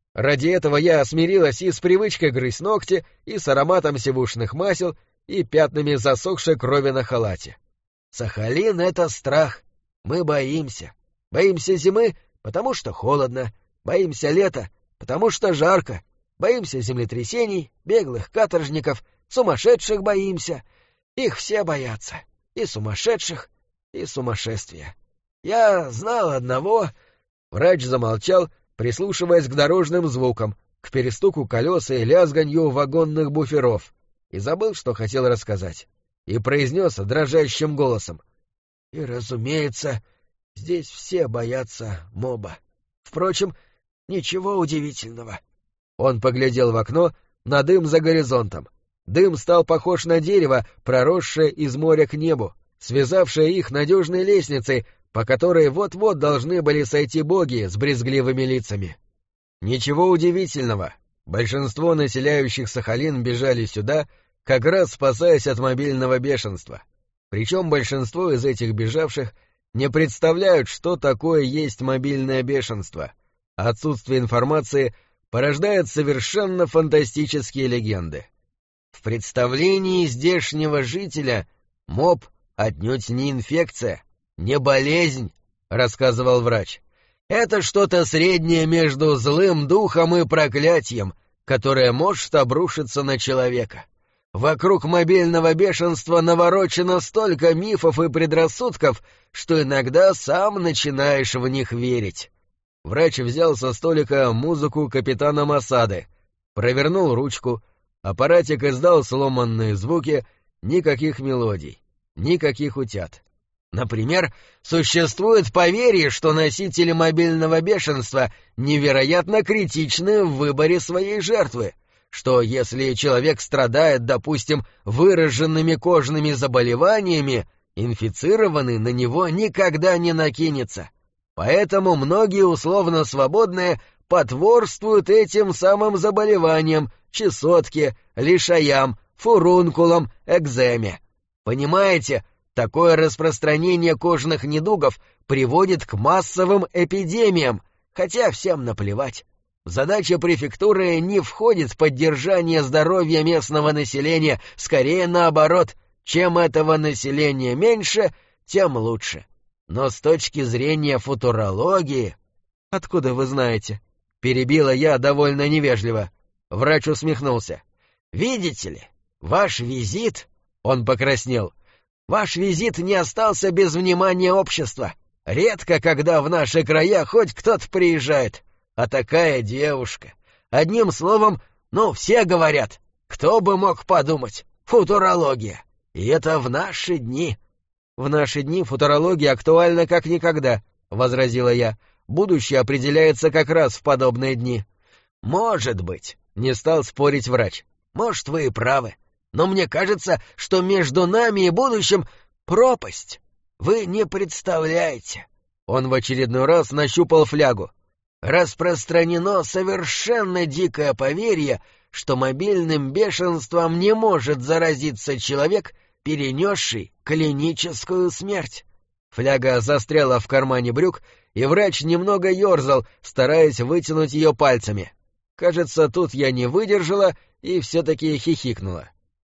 Ради этого я смирилась и с привычкой грызть ногти, и с ароматом сивушных масел, и пятнами засохшей крови на халате. Сахалин — это страх. Мы боимся. Боимся зимы, потому что холодно. Боимся лета, потому что жарко. Боимся землетрясений, беглых каторжников, сумасшедших боимся. Их все боятся. И сумасшедших, и сумасшествия. Я знал одного... Врач замолчал, прислушиваясь к дорожным звукам, к перестуку колес и лязганью вагонных буферов, и забыл, что хотел рассказать, и произнес дрожащим голосом: «И, разумеется, здесь все боятся моба. Впрочем, ничего удивительного». Он поглядел в окно на дым за горизонтом. Дым стал похож на дерево, проросшее из моря к небу, связавшее их надежной лестницей, по которой вот-вот должны были сойти боги с брезгливыми лицами. Ничего удивительного. Большинство населяющих Сахалин бежали сюда, как раз спасаясь от мобильного бешенства. Причем большинство из этих бежавших не представляют, что такое есть мобильное бешенство. Отсутствие информации порождает совершенно фантастические легенды. В представлении здешнего жителя моб отнюдь не инфекция, не болезнь, — рассказывал врач. Это что-то среднее между злым духом и проклятием, которое может обрушиться на человека. Вокруг мобильного бешенства наворочено столько мифов и предрассудков, что иногда сам начинаешь в них верить. Врач взял со столика музыку капитана Масады, провернул ручку, аппаратик издал сломанные звуки, никаких мелодий, никаких утят. Например, существует поверье, что носители мобильного бешенства невероятно критичны в выборе своей жертвы, что если человек страдает, допустим, выраженными кожными заболеваниями, инфицированный на него никогда не накинется. Поэтому многие условно свободные потворствуют этим самым заболеваниям, чесотке, лишаям, фурункулам, экземе. Понимаете, такое распространение кожных недугов приводит к массовым эпидемиям, хотя всем наплевать. Задача префектуры не входит в поддержание здоровья местного населения, скорее наоборот, чем этого населения меньше, тем лучше. Но с точки зрения футурологии... — Откуда вы знаете? — перебила я довольно невежливо. Врач усмехнулся. — Видите ли, ваш визит... Он покраснел. Ваш визит не остался без внимания общества. Редко, когда в наши края хоть кто-то приезжает. А такая девушка. Одним словом, все говорят. Кто бы мог подумать? Футурология. И это в наши дни. В наши дни футурология актуальна как никогда, — возразила я. Будущее определяется как раз в подобные дни. Может быть, — не стал спорить врач. Может, вы и правы. Но мне кажется, что между нами и будущим пропасть. Вы не представляете. Он в очередной раз нащупал флягу. Распространено совершенно дикое поверье, что мобильным бешенством не может заразиться человек, перенесший клиническую смерть. Фляга застряла в кармане брюк, и врач немного ерзал, стараясь вытянуть ее пальцами. Кажется, тут я не выдержала и все-таки хихикнула.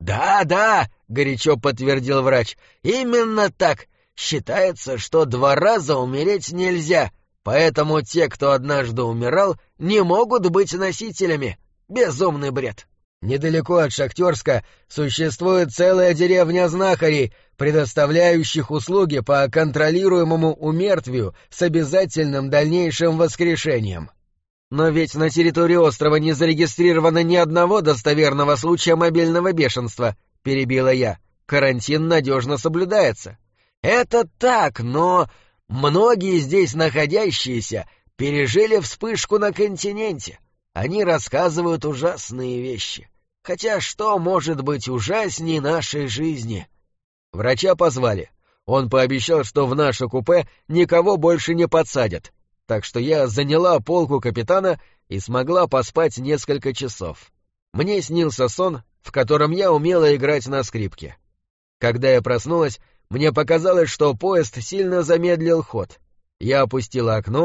«Да, — горячо подтвердил врач, — именно так. Считается, что 2 раза умереть нельзя, поэтому те, кто однажды умирал, не могут быть носителями. Безумный бред. Недалеко от Шахтерска существует целая деревня знахарей, предоставляющих услуги по контролируемому умертвию с обязательным дальнейшим воскрешением. Но ведь на территории острова не зарегистрировано ни одного достоверного случая мобильного бешенства, — перебила я. Карантин надежно соблюдается. Это так, но многие здесь находящиеся пережили вспышку на континенте. Они рассказывают ужасные вещи. Хотя что может быть ужаснее нашей жизни? Врача позвали. Он пообещал, что в наше купе никого больше не подсадят. Так что я заняла полку капитана и смогла поспать несколько часов. Мне снился сон, в котором я умела играть на скрипке. Когда я проснулась, мне показалось, что поезд сильно замедлил ход. Я опустила окно,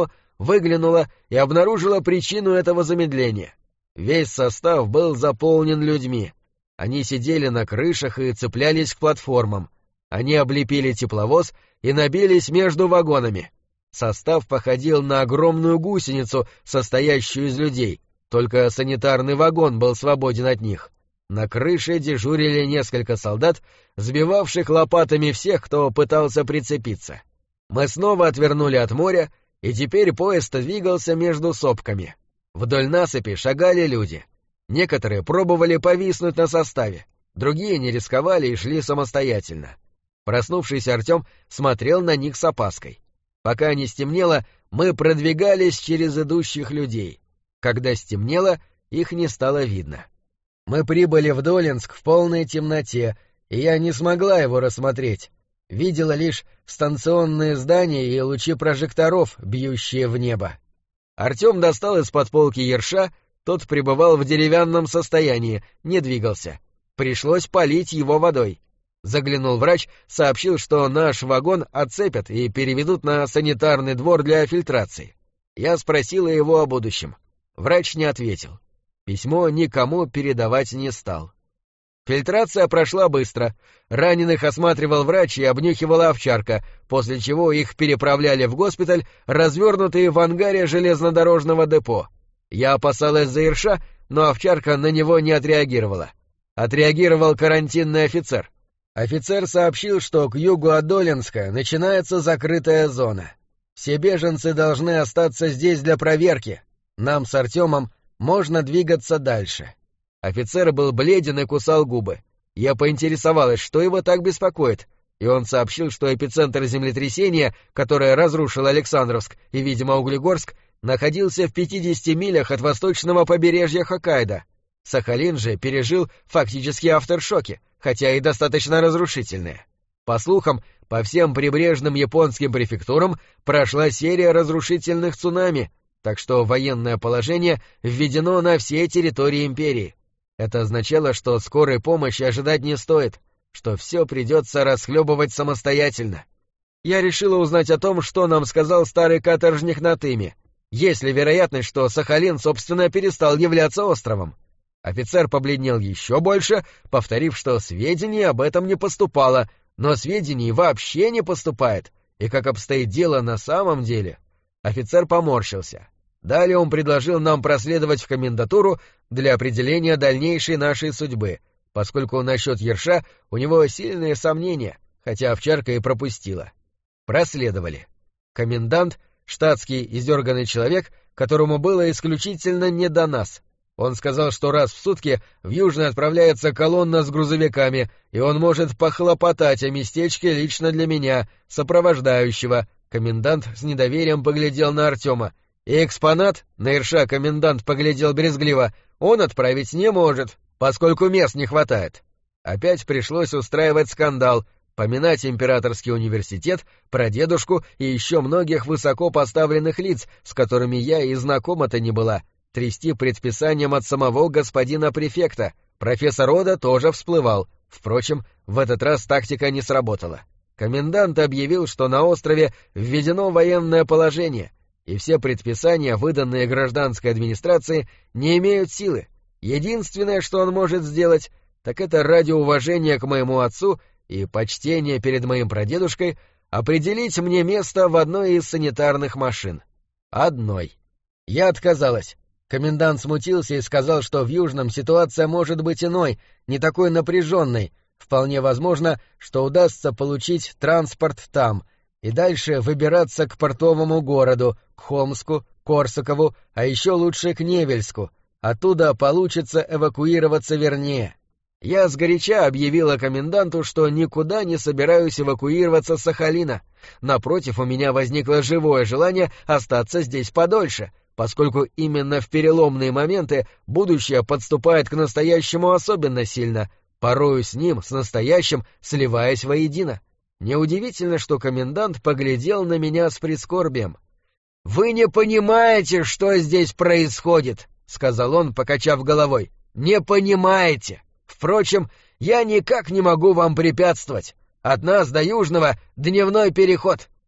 выглянула и обнаружила причину этого замедления. Весь состав был заполнен людьми. Они сидели на крышах и цеплялись к платформам. Они облепили тепловоз и набились между вагонами. Состав походил на огромную гусеницу, состоящую из людей, только санитарный вагон был свободен от них. На крыше дежурили несколько солдат, сбивавших лопатами всех, кто пытался прицепиться. Мы снова отвернули от моря, и теперь поезд двигался между сопками. Вдоль насыпи шагали люди. Некоторые пробовали повиснуть на составе, другие не рисковали и шли самостоятельно. Проснувшийся Артем смотрел на них с опаской. Пока не стемнело, мы продвигались через идущих людей. Когда стемнело, их не стало видно. Мы прибыли в Долинск в полной темноте, и я не смогла его рассмотреть. Видела лишь станционные здания и лучи прожекторов, бьющие в небо. Артем достал из-под полки ерша, тот пребывал в деревянном состоянии, не двигался. Пришлось полить его водой. Заглянул врач, сообщил, что наш вагон отцепят и переведут на санитарный двор для фильтрации. Я спросила его о будущем. Врач не ответил. Письмо никому передавать не стал. Фильтрация прошла быстро. Раненых осматривал врач и обнюхивала овчарка, после чего их переправляли в госпиталь, развернутые в ангаре железнодорожного депо. Я опасалась за ерша, но овчарка на него не отреагировала. Отреагировал карантинный офицер. Офицер сообщил, что к югу от Долинска начинается закрытая зона. Все беженцы должны остаться здесь для проверки. Нам с Артемом можно двигаться дальше. Офицер был бледен и кусал губы. Я поинтересовалась, что его так беспокоит, и он сообщил, что эпицентр землетрясения, которое разрушило Александровск и, видимо, Углегорск, находился в 50 милях от восточного побережья Хоккайдо. Сахалин же пережил фактически авторшоки, хотя и достаточно разрушительные. По слухам, по всем прибрежным японским префектурам прошла серия разрушительных цунами, так что военное положение введено на всей территории империи. Это означало, что скорой помощи ожидать не стоит, что все придется расхлебывать самостоятельно. Я решила узнать о том, что нам сказал старый каторжник на Тыме. Есть ли вероятность, что Сахалин, собственно, перестал являться островом? Офицер побледнел еще больше, повторив, что сведений об этом не поступало, но сведений вообще не поступает, и как обстоит дело на самом деле. Офицер поморщился. Далее он предложил нам проследовать в комендатуру для определения дальнейшей нашей судьбы, поскольку насчет ерша у него сильные сомнения, хотя овчарка и пропустила. Проследовали. Комендант — штатский издерганный человек, которому было исключительно не до нас. Он сказал, что раз в сутки в Южный отправляется колонна с грузовиками, и он может похлопотать о местечке лично для меня, сопровождающего. Комендант с недоверием поглядел на Артема. И экспонат, на ерша комендант поглядел брезгливо, он отправить не может, поскольку мест не хватает. Опять пришлось устраивать скандал, поминать императорский университет, прадедушку и еще многих высоко поставленных лиц, с которыми я и знакома-то не была, трясти предписанием от самого господина префекта. Профессор Ода тоже всплывал. Впрочем, в этот раз тактика не сработала. Комендант объявил, что на острове введено военное положение, и все предписания, выданные гражданской администрации, не имеют силы. Единственное, что он может сделать, так это ради уважения к моему отцу и почтения перед моим прадедушкой определить мне место в одной из санитарных машин. Одной. Я отказалась. Комендант смутился и сказал, что в Южном ситуация может быть иной, не такой напряженной. Вполне возможно, что удастся получить транспорт там и дальше выбираться к портовому городу, к Хомску, Корсакову, а еще лучше к Невельску. Оттуда получится эвакуироваться вернее. Я сгоряча объявила коменданту, что никуда не собираюсь эвакуироваться с Сахалина. Напротив, у меня возникло живое желание остаться здесь подольше, поскольку именно в переломные моменты будущее подступает к настоящему особенно сильно, порою с ним, с настоящим, сливаясь воедино. Неудивительно, что комендант поглядел на меня с прискорбием. «Вы не понимаете, что здесь происходит», — сказал он, покачав головой. «Не понимаете. Впрочем, я никак не могу вам препятствовать. От нас до Южного дневной переход.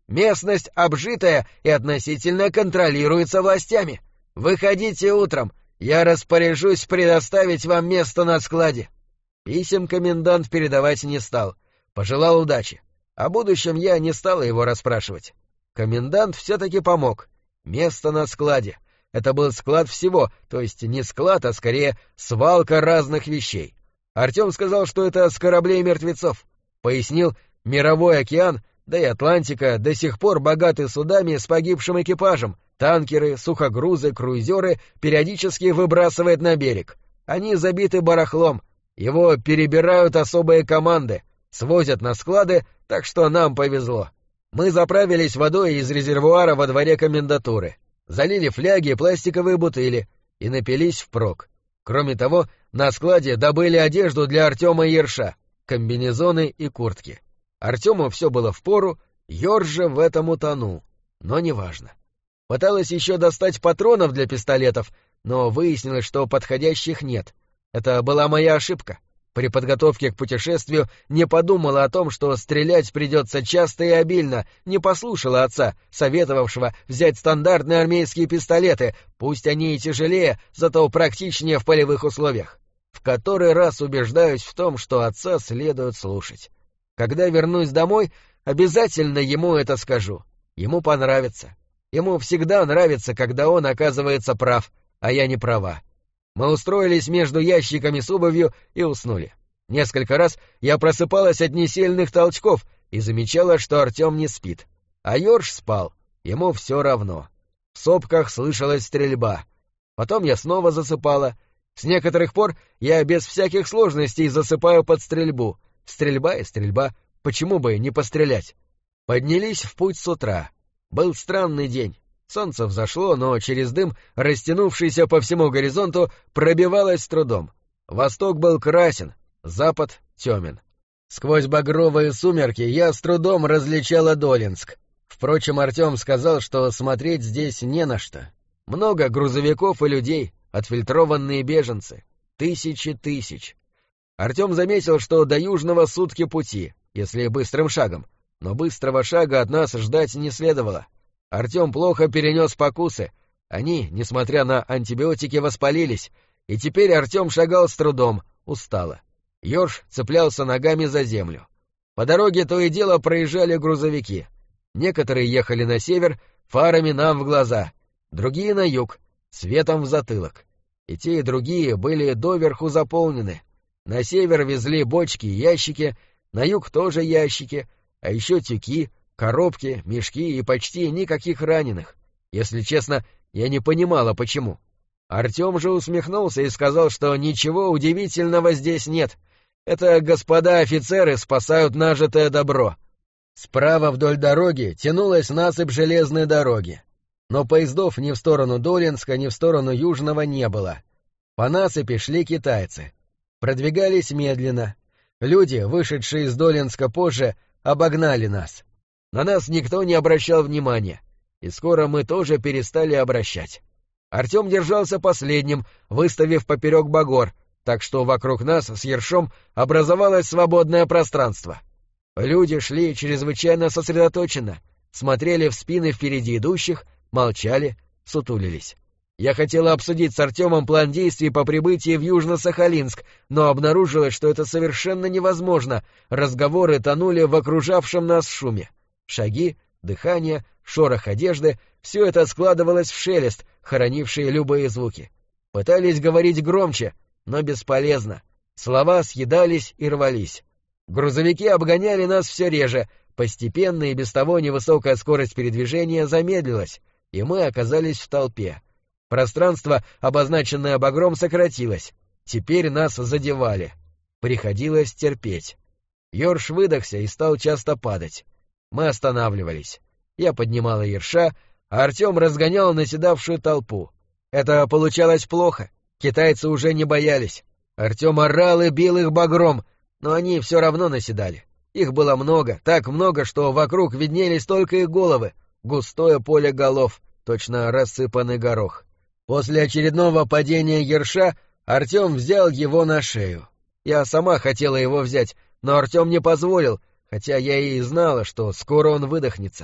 Местность обжитая и относительно контролируется властями. Выходите утром, я распоряжусь предоставить вам место на складе». Писем комендант передавать не стал, пожелал удачи. О будущем я не стала его расспрашивать. Комендант все-таки помог. Место на складе. Это был склад всего, то есть не склад, а скорее свалка разных вещей. Артем сказал, что это с кораблей мертвецов. Пояснил, мировой океан, да и Атлантика до сих пор богаты судами с погибшим экипажем. Танкеры, сухогрузы, круизеры периодически выбрасывает на берег. Они забиты барахлом. Его перебирают особые команды, свозят на склады, так что нам повезло. Мы заправились водой из резервуара во дворе комендатуры, залили фляги и пластиковые бутыли и напились впрок. Кроме того, на складе добыли одежду для Артема и Ерша, комбинезоны и куртки. Артему все было впору, Йорш же в этом утонул, но неважно. Пыталась еще достать патронов для пистолетов, но выяснилось, что подходящих нет. Это была моя ошибка. При подготовке к путешествию не подумала о том, что стрелять придется часто и обильно, не послушала отца, советовавшего взять стандартные армейские пистолеты, пусть они и тяжелее, зато практичнее в полевых условиях. В который раз убеждаюсь в том, что отца следует слушать. Когда вернусь домой, обязательно ему это скажу. Ему понравится. Ему всегда нравится, когда он оказывается прав, а я не права. Мы устроились между ящиками с обувью и уснули. Несколько раз я просыпалась от несильных толчков и замечала, что Артем не спит. А Йорш спал, ему все равно. В сопках слышалась стрельба. Потом я снова засыпала. С некоторых пор я без всяких сложностей засыпаю под стрельбу. Стрельба и стрельба, почему бы не пострелять? Поднялись в путь с утра. Был странный день. Солнце взошло, но через дым, растянувшийся по всему горизонту, пробивалось с трудом. Восток был красен, запад темен. Сквозь багровые сумерки я с трудом различала Долинск. Впрочем, Артем сказал, что смотреть здесь не на что. Много грузовиков и людей, отфильтрованные беженцы. Тысячи тысяч. Артем заметил, что до Южного сутки пути, если быстрым шагом, но быстрого шага от нас ждать не следовало. Артем плохо перенес покусы, они, несмотря на антибиотики, воспалились, и теперь Артем шагал с трудом, устало. Йорш цеплялся ногами за землю. По дороге то и дело проезжали грузовики. Некоторые ехали на север, фарами нам в глаза, другие на юг, светом в затылок. И те, и другие были доверху заполнены. На север везли бочки и ящики, на юг тоже ящики, а еще тюки, коробки, мешки и почти никаких раненых. Если честно, я не понимала, почему. Артем же усмехнулся и сказал, что ничего удивительного здесь нет. Это господа офицеры спасают нажитое добро. Справа вдоль дороги тянулась насыпь железной дороги. Но поездов ни в сторону Долинска, ни в сторону Южного не было. По насыпи шли китайцы. Продвигались медленно. Люди, вышедшие из Долинска позже, обогнали нас. На нас никто не обращал внимания, и скоро мы тоже перестали обращать. Артем держался последним, выставив поперек багор, так что вокруг нас с Ершом образовалось свободное пространство. Люди шли чрезвычайно сосредоточенно, смотрели в спины впереди идущих, молчали, сутулились. Я хотела обсудить с Артемом план действий по прибытии в Южно-Сахалинск, но обнаружилось, что это совершенно невозможно, разговоры тонули в окружавшем нас шуме. Шаги, дыхание, шорох одежды — все это складывалось в шелест, хоронивший любые звуки. Пытались говорить громче, но бесполезно. Слова съедались и рвались. Грузовики обгоняли нас все реже, постепенно и без того невысокая скорость передвижения замедлилась, и мы оказались в толпе. Пространство, обозначенное багром, сократилось. Теперь нас задевали. Приходилось терпеть. Йорш выдохся и стал часто падать. Мы останавливались. Я поднимала Ерша, а Артем разгонял наседавшую толпу. Это получалось плохо. Китайцы уже не боялись. Артем орал и бил их багром, но они все равно наседали. Их было много, так много, что вокруг виднелись только их головы, густое поле голов, точно рассыпанный горох. После очередного падения Ерша Артем взял его на шею. Я сама хотела его взять, но Артем не позволил, хотя я и знала, что скоро он выдохнется.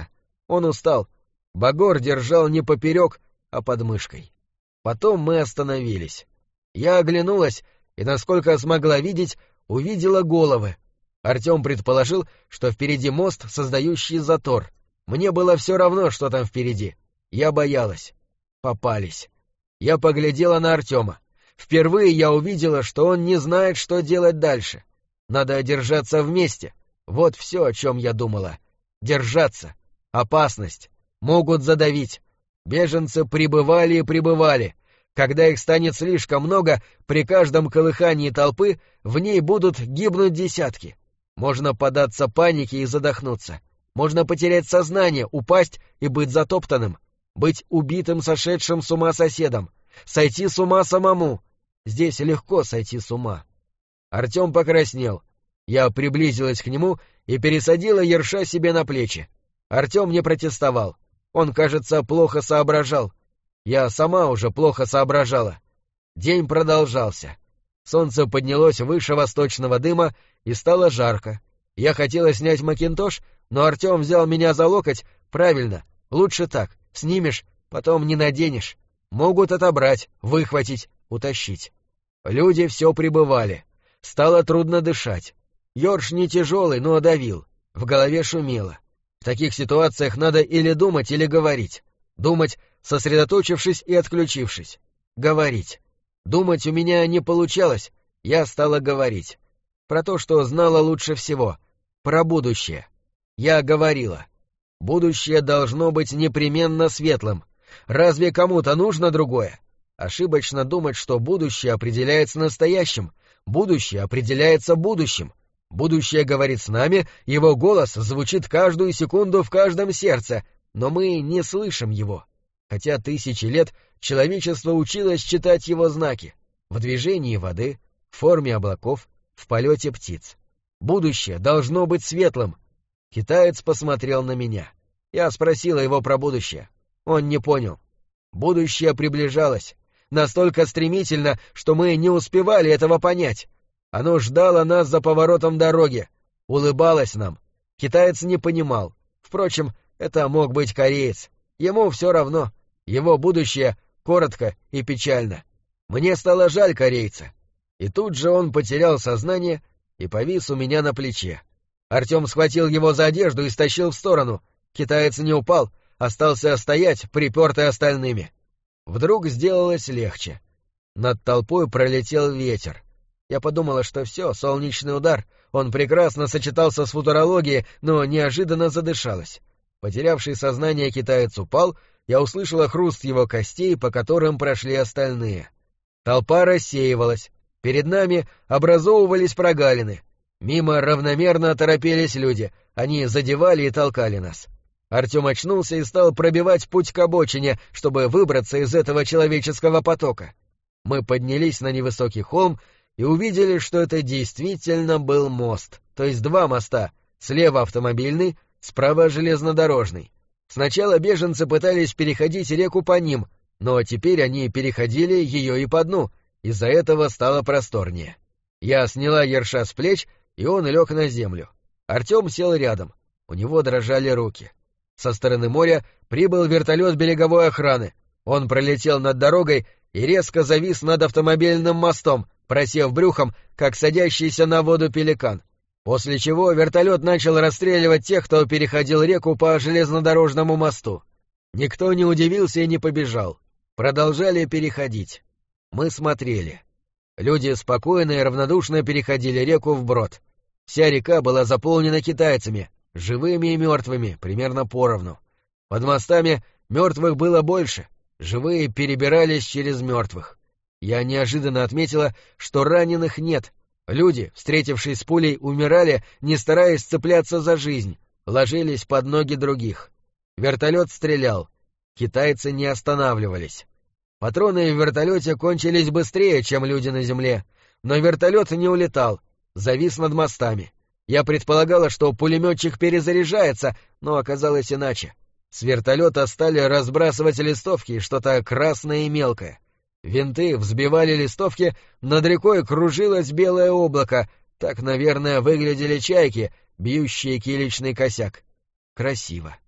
Он устал. Багор держал не поперек, а под мышкой. Потом мы остановились. Я оглянулась и, насколько смогла видеть, увидела головы. Артем предположил, что впереди мост, создающий затор. Мне было все равно, что там впереди. Я боялась. Попались. Я поглядела на Артема. Впервые я увидела, что он не знает, что делать дальше. Надо держаться вместе. Вот все, о чем я думала. Держаться. Опасность. Могут задавить. Беженцы прибывали и прибывали. Когда их станет слишком много, при каждом колыхании толпы в ней будут гибнуть десятки. Можно поддаться панике и задохнуться. Можно потерять сознание, упасть и быть затоптанным. Быть убитым сошедшим с ума соседом. Сойти с ума самому. Здесь легко сойти с ума. Артем покраснел. Я приблизилась к нему и пересадила ерша себе на плечи. Артем не протестовал. Он, кажется, плохо соображал. Я сама уже плохо соображала. День продолжался. Солнце поднялось выше восточного дыма, и стало жарко. Я хотела снять макинтош, но Артем взял меня за локоть. Правильно, лучше так. Снимешь, потом не наденешь. Могут отобрать, выхватить, утащить. Люди все прибывали. Стало трудно дышать. Ёрш не тяжелый, но давил. В голове шумело. В таких ситуациях надо или думать, или говорить. Думать, сосредоточившись и отключившись. Говорить. Думать у меня не получалось. Я стала говорить. Про то, что знала лучше всего. Про будущее. Я говорила. Будущее должно быть непременно светлым. Разве кому-то нужно другое? Ошибочно думать, что будущее определяется настоящим. Будущее определяется будущим. Будущее говорит с нами, его голос звучит каждую секунду в каждом сердце, но мы не слышим его. Хотя тысячи лет человечество училось читать его знаки. В движении воды, в форме облаков, в полете птиц. Будущее должно быть светлым. Китаец посмотрел на меня. Я спросила его про будущее. Он не понял. Будущее приближалось. Настолько стремительно, что мы не успевали этого понять. Оно ждало нас за поворотом дороги. Улыбалось нам. Китаец не понимал. Впрочем, это мог быть кореец. Ему все равно. Его будущее коротко и печально. Мне стало жаль корейца. И тут же он потерял сознание и повис у меня на плече. Артем схватил его за одежду и стащил в сторону. Китаец не упал, остался стоять, припертый остальными. Вдруг сделалось легче. Над толпой пролетел ветер. Я подумала, что все, солнечный удар. Он прекрасно сочетался с футурологией, но неожиданно задышалась. Потерявший сознание китаец упал, я услышала хруст его костей, по которым прошли остальные. Толпа рассеивалась. Перед нами образовывались прогалины. Мимо равномерно торопились люди, они задевали и толкали нас. Артем очнулся и стал пробивать путь к обочине, чтобы выбраться из этого человеческого потока. Мы поднялись на невысокий холм и увидели, что это действительно был мост, то есть два моста, слева автомобильный, справа железнодорожный. Сначала беженцы пытались переходить реку по ним, но теперь они переходили ее и по дну, из-за этого стало просторнее. Я сняла ерша с плеч, и он лег на землю. Артем сел рядом, у него дрожали руки. Со стороны моря прибыл вертолет береговой охраны. Он пролетел над дорогой и резко завис над автомобильным мостом, просев брюхом, как садящийся на воду пеликан. После чего вертолет начал расстреливать тех, кто переходил реку по железнодорожному мосту. Никто не удивился и не побежал. Продолжали переходить. Мы смотрели. Люди спокойно и равнодушно переходили реку вброд. Вся река была заполнена китайцами, живыми и мертвыми, примерно поровну. Под мостами мертвых было больше, живые перебирались через мертвых. Я неожиданно отметила, что раненых нет. Люди, встретившись с пулей, умирали, не стараясь цепляться за жизнь, ложились под ноги других. Вертолет стрелял. Китайцы не останавливались. Патроны в вертолете кончились быстрее, чем люди на земле, но вертолет не улетал, завис над мостами. Я предполагала, что пулеметчик перезаряжается, но оказалось иначе. С вертолета стали разбрасывать листовки, что-то красное и мелкое. Винты взбивали листовки, над рекой кружилось белое облако, так, наверное, выглядели чайки, бьющие киличный косяк. Красиво.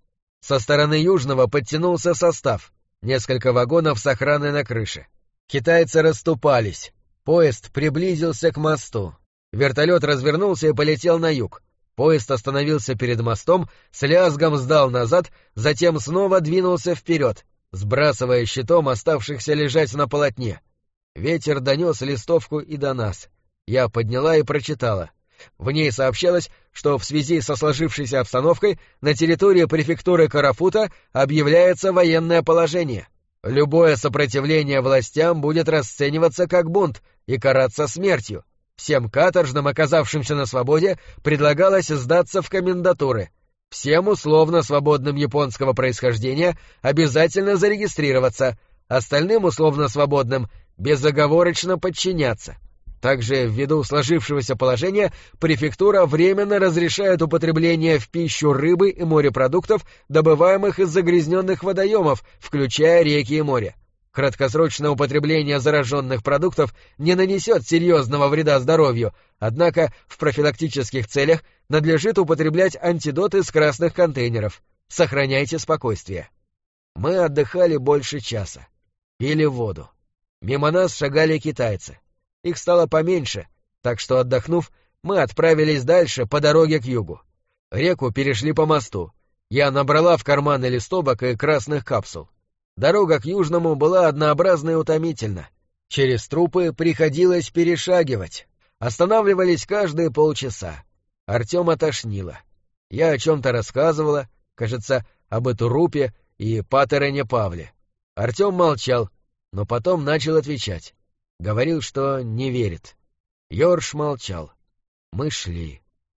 Со стороны Южного подтянулся состав, несколько вагонов с охраной на крыше. Китайцы расступались. Поезд приблизился к мосту. Вертолет развернулся и полетел на юг. Поезд остановился перед мостом, с лязгом сдал назад, затем снова двинулся вперед, сбрасывая щитом оставшихся лежать на полотне. Ветер донес листовку и до нас. Я подняла и прочитала. В ней сообщалось, что в связи со сложившейся обстановкой на территории префектуры Карафута объявляется военное положение. Любое сопротивление властям будет расцениваться как бунт и караться смертью. Всем каторжным, оказавшимся на свободе, предлагалось сдаться в комендатуры. Всем условно свободным японского происхождения обязательно зарегистрироваться, остальным условно свободным безоговорочно подчиняться. Также, ввиду сложившегося положения, префектура временно разрешает употребление в пищу рыбы и морепродуктов, добываемых из загрязненных водоемов, включая реки и море. Краткосрочное употребление зараженных продуктов не нанесет серьезного вреда здоровью, однако в профилактических целях надлежит употреблять антидот из красных контейнеров. Сохраняйте спокойствие. Мы отдыхали больше часа. Пили воду. Мимо нас шагали китайцы. Их стало поменьше, так что, отдохнув, мы отправились дальше по дороге к югу. Реку перешли по мосту. Я набрала в карманы листовок и красных капсул. Дорога к Южному была однообразна и утомительна. Через трупы приходилось перешагивать. Останавливались каждые полчаса. Артема тошнило. Я о чем-то рассказывала, кажется, об Этурупе и Патерене Павле. Артем молчал, но потом начал отвечать. Говорил, что не верит. Йорш молчал. Мы шли.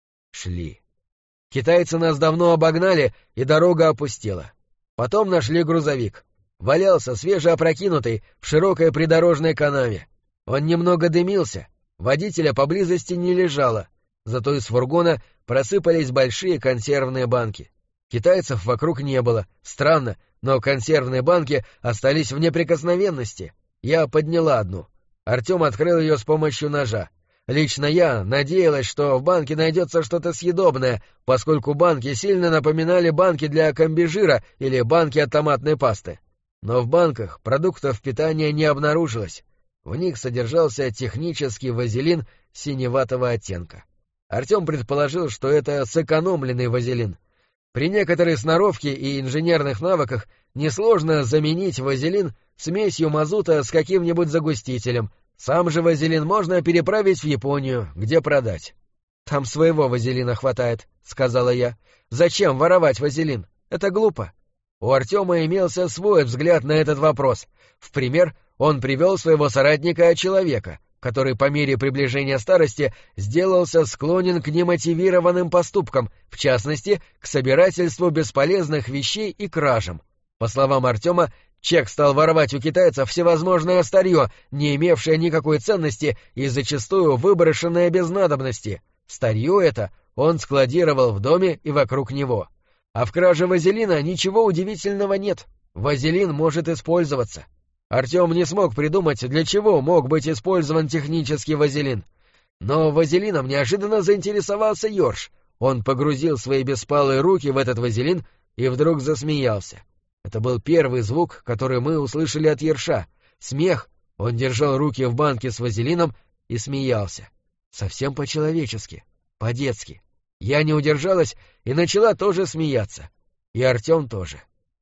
Шли. Китайцы нас давно обогнали, и дорога опустела. Потом нашли грузовик. Валялся свежеопрокинутый в широкой придорожной канаве. Он немного дымился, водителя поблизости не лежало, зато из фургона просыпались большие консервные банки. Китайцев вокруг не было, странно, но консервные банки остались в неприкосновенности. Я подняла одну. Артем открыл ее с помощью ножа. Лично я надеялась, что в банке найдется что-то съедобное, поскольку банки сильно напоминали банки для комбижира или банки от томатной пасты. Но в банках продуктов питания не обнаружилось. В них содержался технический вазелин синеватого оттенка. Артем предположил, что это сэкономленный вазелин. При некоторой сноровке и инженерных навыках несложно заменить вазелин смесью мазута с каким-нибудь загустителем. Сам же вазелин можно переправить в Японию, где продать. — Там своего вазелина хватает, — сказала я. — Зачем воровать вазелин? Это глупо. У Артема имелся свой взгляд на этот вопрос. В пример он привел своего соратника-человека, который по мере приближения старости сделался склонен к немотивированным поступкам, в частности, к собирательству бесполезных вещей и кражам. По словам Артема, Чек стал воровать у китайцев всевозможное старье, не имевшее никакой ценности и зачастую выброшенное без надобности. Старье это он складировал в доме и вокруг него. А в краже вазелина ничего удивительного нет. Вазелин может использоваться. Артем не смог придумать, для чего мог быть использован технический вазелин. Но вазелином неожиданно заинтересовался Йорш. Он погрузил свои беспалые руки в этот вазелин и вдруг засмеялся. Это был первый звук, который мы услышали от Ерша. Смех. Он держал руки в банке с вазелином и смеялся. Совсем по-человечески, по-детски. Я не удержалась и начала тоже смеяться. И Артем тоже.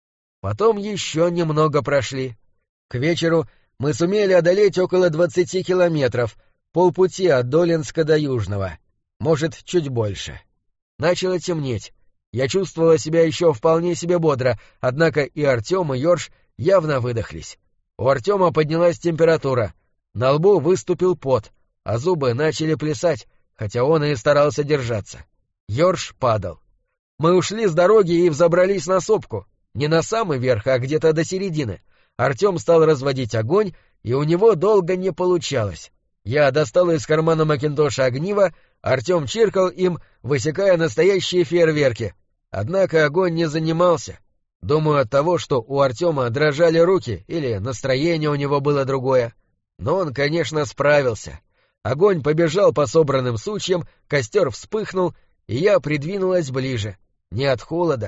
Потом еще немного прошли. К вечеру мы сумели одолеть около 20 километров, полпути от Долинска до Южного. Может, чуть больше. Начало темнеть. Я чувствовала себя еще вполне себе бодро, однако и Артем, и Йорш явно выдохлись. У Артема поднялась температура, на лбу выступил пот, а зубы начали плясать, хотя он и старался держаться. Йорш падал. Мы ушли с дороги и взобрались на сопку. Не на самый верх, а где-то до середины. Артем стал разводить огонь, и у него долго не получалось. Я достал из кармана макинтоша огниво, Артем чиркал им, высекая настоящие фейерверки. Однако огонь не занимался. Думаю, от того, что у Артема дрожали руки, или настроение у него было другое. Но он, конечно, справился. Огонь побежал по собранным сучьям, костер вспыхнул, и я придвинулась ближе. Не от холода,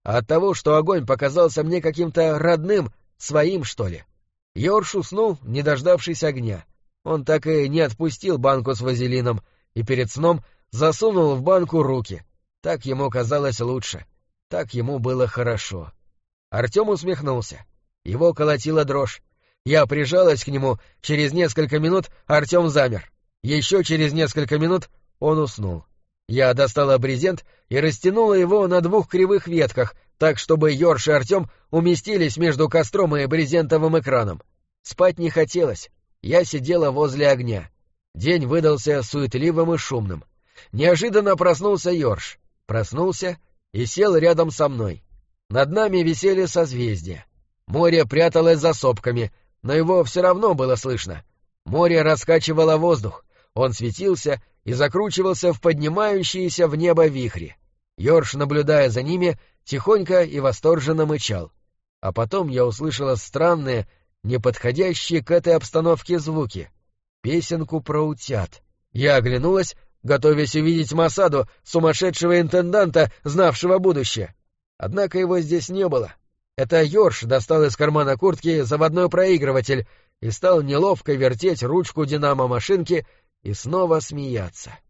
а от того, что огонь показался мне каким-то родным, своим, что ли. Йорш уснул, не дождавшись огня. Он так и не отпустил банку с вазелином и перед сном засунул в банку руки. Так ему казалось лучше. Так ему было хорошо. Артем усмехнулся. Его колотила дрожь. Я прижалась к нему, через несколько минут Артем замер. Еще через несколько минут он уснул. Я достала брезент и растянула его на 2 кривых ветках, так, чтобы Йорш и Артем уместились между костром и брезентовым экраном. Спать не хотелось. Я сидела возле огня. День выдался суетливым и шумным. Неожиданно проснулся Йорш. Проснулся и сел рядом со мной. Над нами висели созвездия. Море пряталось за сопками, но его все равно было слышно. Море раскачивало воздух. Он светился и закручивался в поднимающиеся в небо вихри. Йорш, наблюдая за ними, тихонько и восторженно мычал. А потом я услышала странные, неподходящие к этой обстановке звуки. Песенку про утят. Я оглянулась, готовясь увидеть Масаду, сумасшедшего интенданта, знавшего будущее. Однако его здесь не было. Это Йорш достал из кармана куртки заводной проигрыватель и стал неловко вертеть ручку динамо-машинки и снова смеяться.